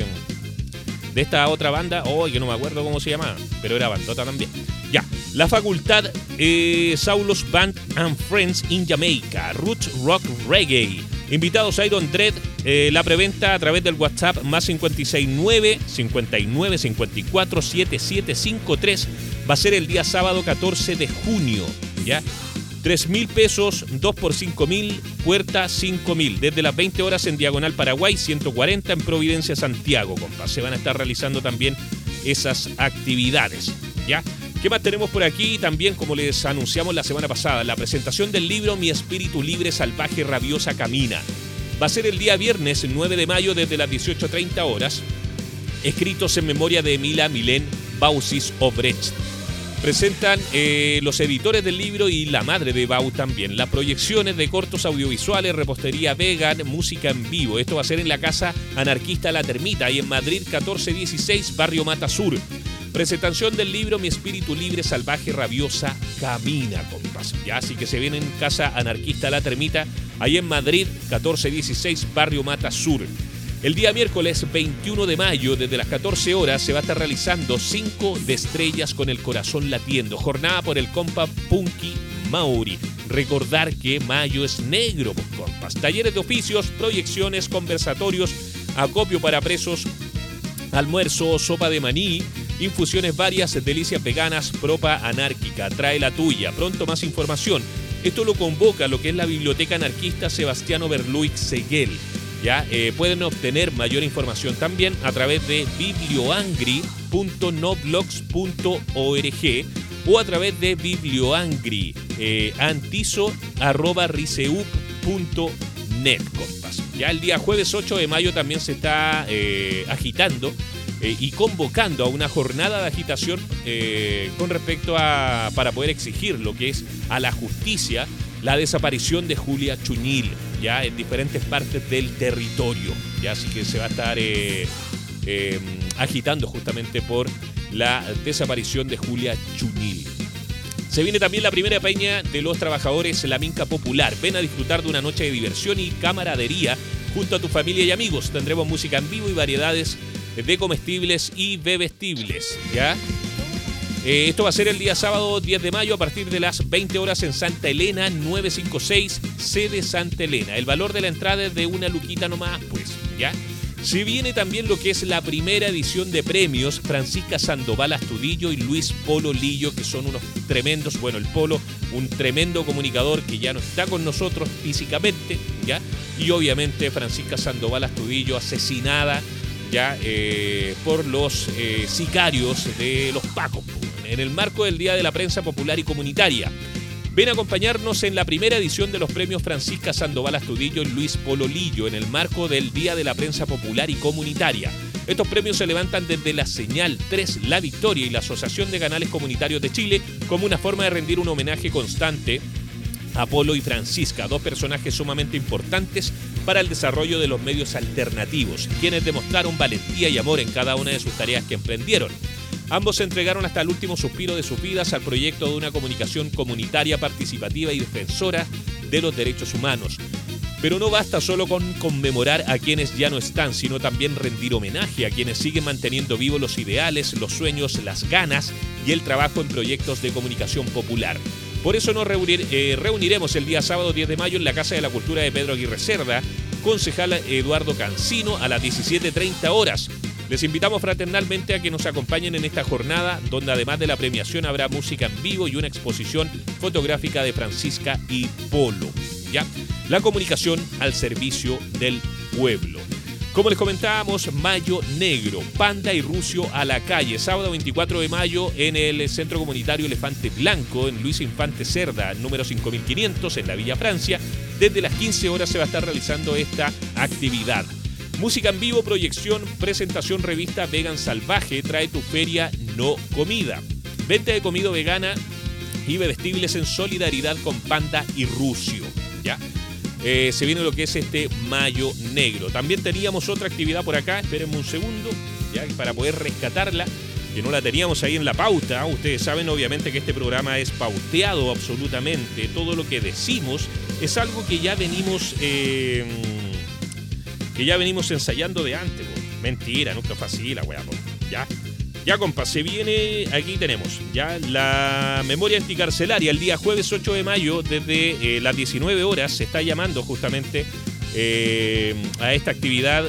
de esta otra banda, oh, que no me acuerdo cómo se llamaba, pero era bandota también. Ya, la facultad, eh, Saulos Band and Friends in Jamaica, Roots Rock Reggae. Invitados a Iron Dread, eh, la preventa a través del WhatsApp más cinco seis nueve, cincuenta y nueve, cincuenta y cuatro, setenta y siete cincuenta y tres. Va a ser el día sábado catorce de junio, ya. tres mil pesos, dos por cinco mil, puerta cinco mil. Desde las veinte horas en Diagonal Paraguay, ciento cuarenta en Providencia, Santiago, compas. Se van a estar realizando también esas actividades, ¿ya? ¿Qué más tenemos por aquí? También, como les anunciamos la semana pasada, la presentación del libro Mi Espíritu Libre, Salvaje, Rabiosa Camina. Va a ser el día viernes nueve de mayo desde las dieciocho treinta horas. Escritos en memoria de Emila Milén Bausis Obrecht. Presentan eh, los editores del libro y la madre de Bau también. Las proyecciones de cortos audiovisuales, repostería vegan, música en vivo. Esto va a ser en la Casa Anarquista La Termita, y en Madrid catorce dieciséis, Barrio Mata Sur. Presentación del libro Mi Espíritu Libre, Salvaje, Rabiosa Camina, compas. Ya, así que se viene en Casa Anarquista La Termita, ahí en Madrid catorce dieciséis, Barrio Mata Sur. El día miércoles veintiuno de mayo, desde las catorce horas, se va a estar realizando cinco de estrellas con el corazón latiendo. Jornada por el compa Punky Mauri. Recordar que mayo es negro, pues, compas. Talleres de oficios, proyecciones, conversatorios, acopio para presos, almuerzo, sopa de maní, infusiones varias, delicias veganas, propa anárquica. Trae la tuya. Pronto más información. Esto lo convoca lo que es la Biblioteca Anarquista Sebastiano Berluig Seguel. Ya, eh, pueden obtener mayor información también a través de biblioangry punto noblogs punto org o a través de biblioangry eh, antizo arroba riseup punto net, compas. Ya el día jueves ocho de mayo también se está eh, agitando eh, y convocando a una jornada de agitación eh, con respecto a, para poder exigir lo que es a la justicia, la desaparición de Julia Chuñil. ya en diferentes partes del territorio, ya así que se va a estar eh, eh, agitando justamente por la desaparición de Julia Chunil. Se viene también la primera peña de los trabajadores La Minca Popular. Ven a disfrutar de una noche de diversión y camaradería junto a tu familia y amigos. Tendremos música en vivo y variedades de comestibles y bebestibles, ¿ya? Eh, esto va a ser el día sábado diez de mayo a partir de las veinte horas en Santa Elena, novecientos cincuenta y seis, sede Santa Elena. El valor de la entrada es de una luquita nomás, pues, ¿ya? Se viene también lo que es la primera edición de premios Francisca Sandoval Astudillo y Luis Polo Lillo, que son unos tremendos, bueno, el Polo, un tremendo comunicador que ya no está con nosotros físicamente, ¿ya? Y obviamente Francisca Sandoval Astudillo asesinada, ya, eh, por los eh, sicarios de los Pacos, en el marco del Día de la Prensa Popular y Comunitaria. Ven a acompañarnos en la primera edición de los premios Francisca Sandoval Astudillo y Luis Polo Lillo en el marco del Día de la Prensa Popular y Comunitaria. Estos premios se levantan desde la Señal tres La Victoria y la Asociación de Canales Comunitarios de Chile como una forma de rendir un homenaje constante a Polo y Francisca, dos personajes sumamente importantes para el desarrollo de los medios alternativos, quienes demostraron valentía y amor en cada una de sus tareas que emprendieron. Ambos se entregaron hasta el último suspiro de sus vidas al proyecto de una comunicación comunitaria, participativa y defensora de los derechos humanos. Pero no basta solo con conmemorar a quienes ya no están, sino también rendir homenaje a quienes siguen manteniendo vivos los ideales, los sueños, las ganas y el trabajo en proyectos de comunicación popular. Por eso nos reunir, eh, reuniremos el día sábado diez de mayo en la Casa de la Cultura de Pedro Aguirre Cerda, concejal Eduardo Cancino, a las diecisiete treinta horas. Les invitamos fraternalmente a que nos acompañen en esta jornada, donde además de la premiación habrá música en vivo y una exposición fotográfica de Francisca y Polo, ¿ya? La comunicación al servicio del pueblo. Como les comentábamos, Mayo Negro, Panda y Rucio a la calle, sábado veinticuatro de mayo en el Centro Comunitario Elefante Blanco, en Luis Infante Cerda, número cinco mil quinientos, en la Villa Francia. Desde las quince horas se va a estar realizando esta actividad. Música en vivo, proyección, presentación, revista Vegan Salvaje, trae tu feria, no comida. Venta de comida vegana y bebestibles en solidaridad con Panda y Rucio, ¿ya? Eh, se viene lo que es este Mayo Negro. También teníamos otra actividad por acá, espérenme un segundo, ya, para poder rescatarla, que no la teníamos ahí en la pauta. Ustedes saben obviamente que este programa es pauteado absolutamente. Todo lo que decimos es algo que ya venimos... Eh, que ya venimos ensayando de antes, po. Mentira, nunca fue así la weá, po. Ya, ya compa, se viene, aquí tenemos, ya, la memoria anticarcelaria, el día jueves ocho de mayo, desde eh, las diecinueve horas, se está llamando justamente eh, a esta actividad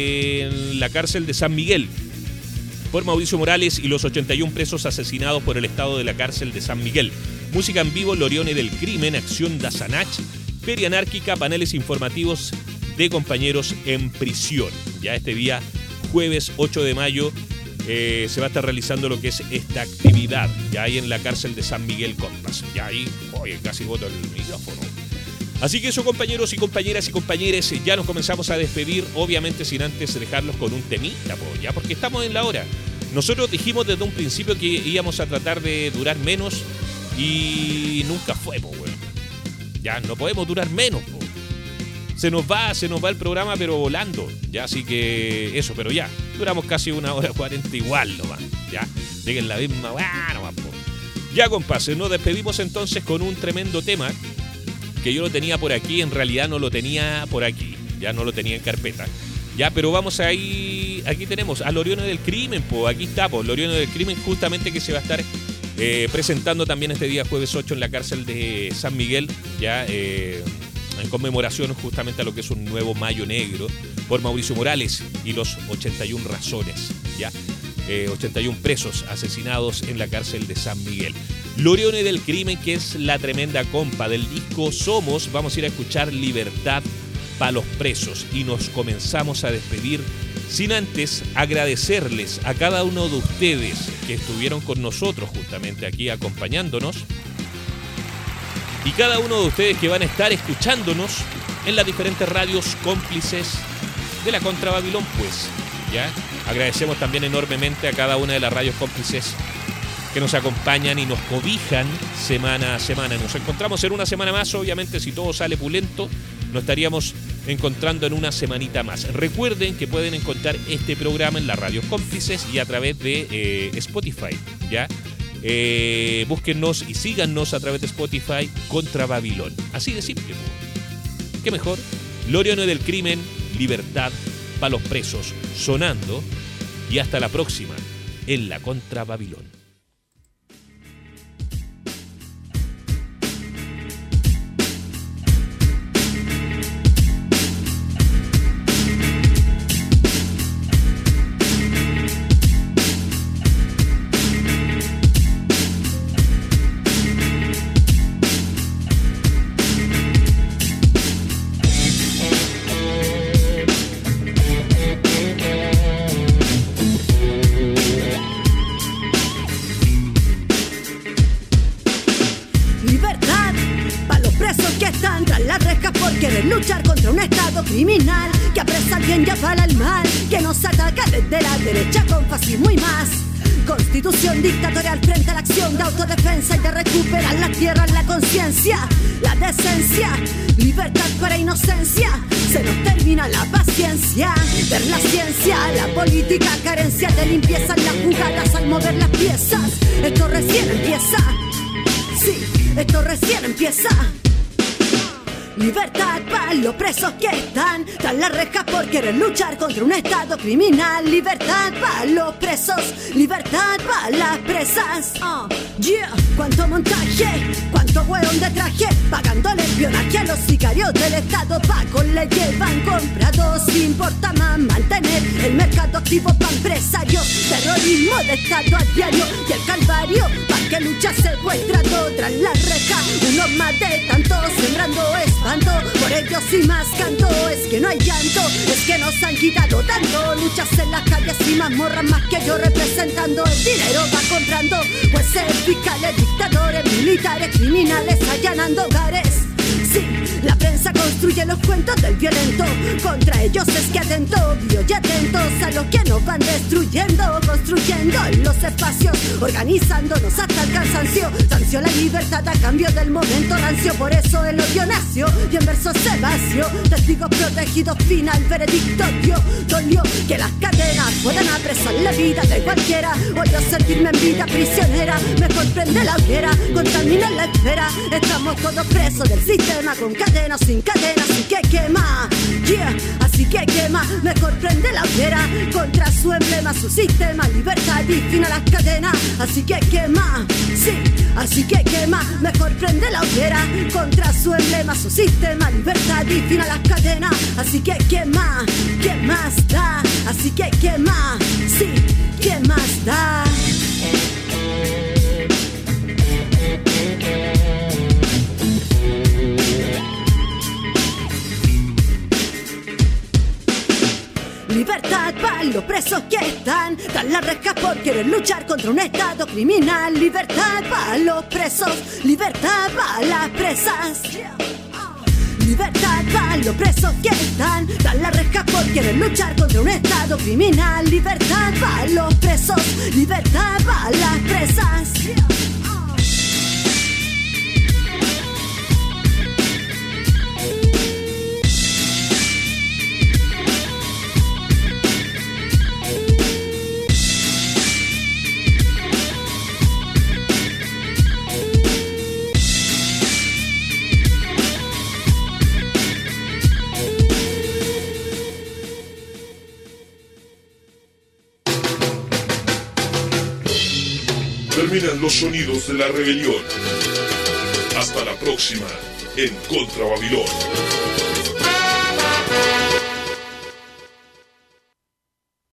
en la cárcel de San Miguel, por Mauricio Morales y los ochenta y uno presos asesinados por el estado de la cárcel de San Miguel. Música en vivo, Lorione del Crimen, Acción Dasanach, feria anárquica, paneles informativos de compañeros en prisión. Ya este día, jueves ocho de mayo, eh, se va a estar realizando lo que es esta actividad, ya ahí en la cárcel de San Miguel Compas. Ya ahí, oye, casi boto el micrófono. Así que eso, compañeros y compañeras y compañeros, ya nos comenzamos a despedir, obviamente sin antes dejarlos con un temita, po, ya, porque estamos en la hora. Nosotros dijimos desde un principio que íbamos a tratar de durar menos y nunca fue, po, bueno. Ya, no podemos durar menos, po. Se nos va, se nos va el programa, pero volando, ya, así que eso, pero ya, duramos casi una hora cuarenta igual nomás, ya, lleguen la misma, bueno, más, po. Ya, compas, nos despedimos entonces con un tremendo tema, que yo lo tenía por aquí, en realidad no lo tenía por aquí, ya no lo tenía en carpeta, ya, pero vamos ahí, aquí tenemos a Lorione del Crimen, po, aquí está, po, Lorione del Crimen, justamente que se va a estar eh, presentando también este día jueves ocho en la cárcel de San Miguel, ya, eh... en conmemoración justamente a lo que es un nuevo Mayo Negro por Mauricio Morales y los ochenta y una razones, ¿ya? Eh, ochenta y uno presos asesinados en la cárcel de San Miguel. Lorione del Crimen, que es la tremenda compa del disco Somos, vamos a ir a escuchar Libertad para los presos y nos comenzamos a despedir sin antes agradecerles a cada uno de ustedes que estuvieron con nosotros justamente aquí acompañándonos. Y cada uno de ustedes que van a estar escuchándonos en las diferentes radios cómplices de la Contra Babilón, pues, ¿ya? Agradecemos también enormemente a cada una de las radios cómplices que nos acompañan y nos cobijan semana a semana. Nos encontramos en una semana más, obviamente, si todo sale pulento, nos estaríamos encontrando en una semanita más. Recuerden que pueden encontrar este programa en las radios cómplices y a través de eh, Spotify, ¿ya? Eh, búsquennos y síganos a través de Spotify, Contra Babilón. Así de simple. ¿Qué mejor? Loriano del crimen, libertad para los presos, sonando. Y hasta la próxima en la Contra Babilón. Criminal que apresa al bien y avala al mal, que nos ataca desde la derecha con fascismo y más. Constitución dictatorial frente a la acción de autodefensa y de recuperar la tierra, la conciencia, la decencia, libertad para inocencia. Se nos termina la paciencia, ver la ciencia, la política, carencia de limpieza en las jugadas al mover las piezas. Esto recién empieza, sí, esto recién empieza. Libertad para los presos que están tras las rejas por querer luchar contra un estado criminal. Libertad para los presos, libertad para las presas. uh, yeah. Cuánto montaje, cuánto hueón de traje, pagando el espionaje a los sicarios del estado. Paco le llevan comprados, importa más mantener el mercado activo para empresarios. Terrorismo de estado a diario y el calvario para que lucha secuestrado tras la reja. Uno más de tantos sembrando espanto. Por ellos y más canto, es que no hay llanto, es que nos han quitado tanto. Luchas en las calles y mazmorras más que yo representando. El dinero va comprando jueces, fiscales, dictadores, militares, criminales allanando hogares. Sí, la prensa construye los cuentos del violento. Contra ellos es que atento, vio y atentos a los que nos van destruyendo. Construyendo los espacios, organizándonos hasta el cansancio. Sanció la libertad a cambio del momento rancio. Por eso el odio nació y en versos se vació. Testigos protegidos, final, veredicto dio. Dolió que las cadenas puedan apresar la vida de cualquiera. Odio sentirme en vida prisionera. Mejor prende la hoguera, contamina la esfera. Estamos todos presos del sistema, con cadenas, sin cadenas, así que quema, yeah, así que quema, mejor prende la hoguera, contra su emblema, su sistema, libertad y fin a las cadenas, así que quema, sí, así que quema, mejor prende la hoguera, contra su emblema, su sistema, libertad y fin a las cadenas, así que quema, ¿qué más da? Así que quema, sí, ¿qué más da? Libertad para los presos que están tras las rejas por querer luchar contra un estado criminal. Libertad para los presos, libertad para las presas. Libertad para los presos que están tras las rejas por querer luchar contra un estado criminal. Libertad para los presos, libertad para las presas. Terminan los sonidos de la rebelión. Hasta la próxima en Contra Babilón.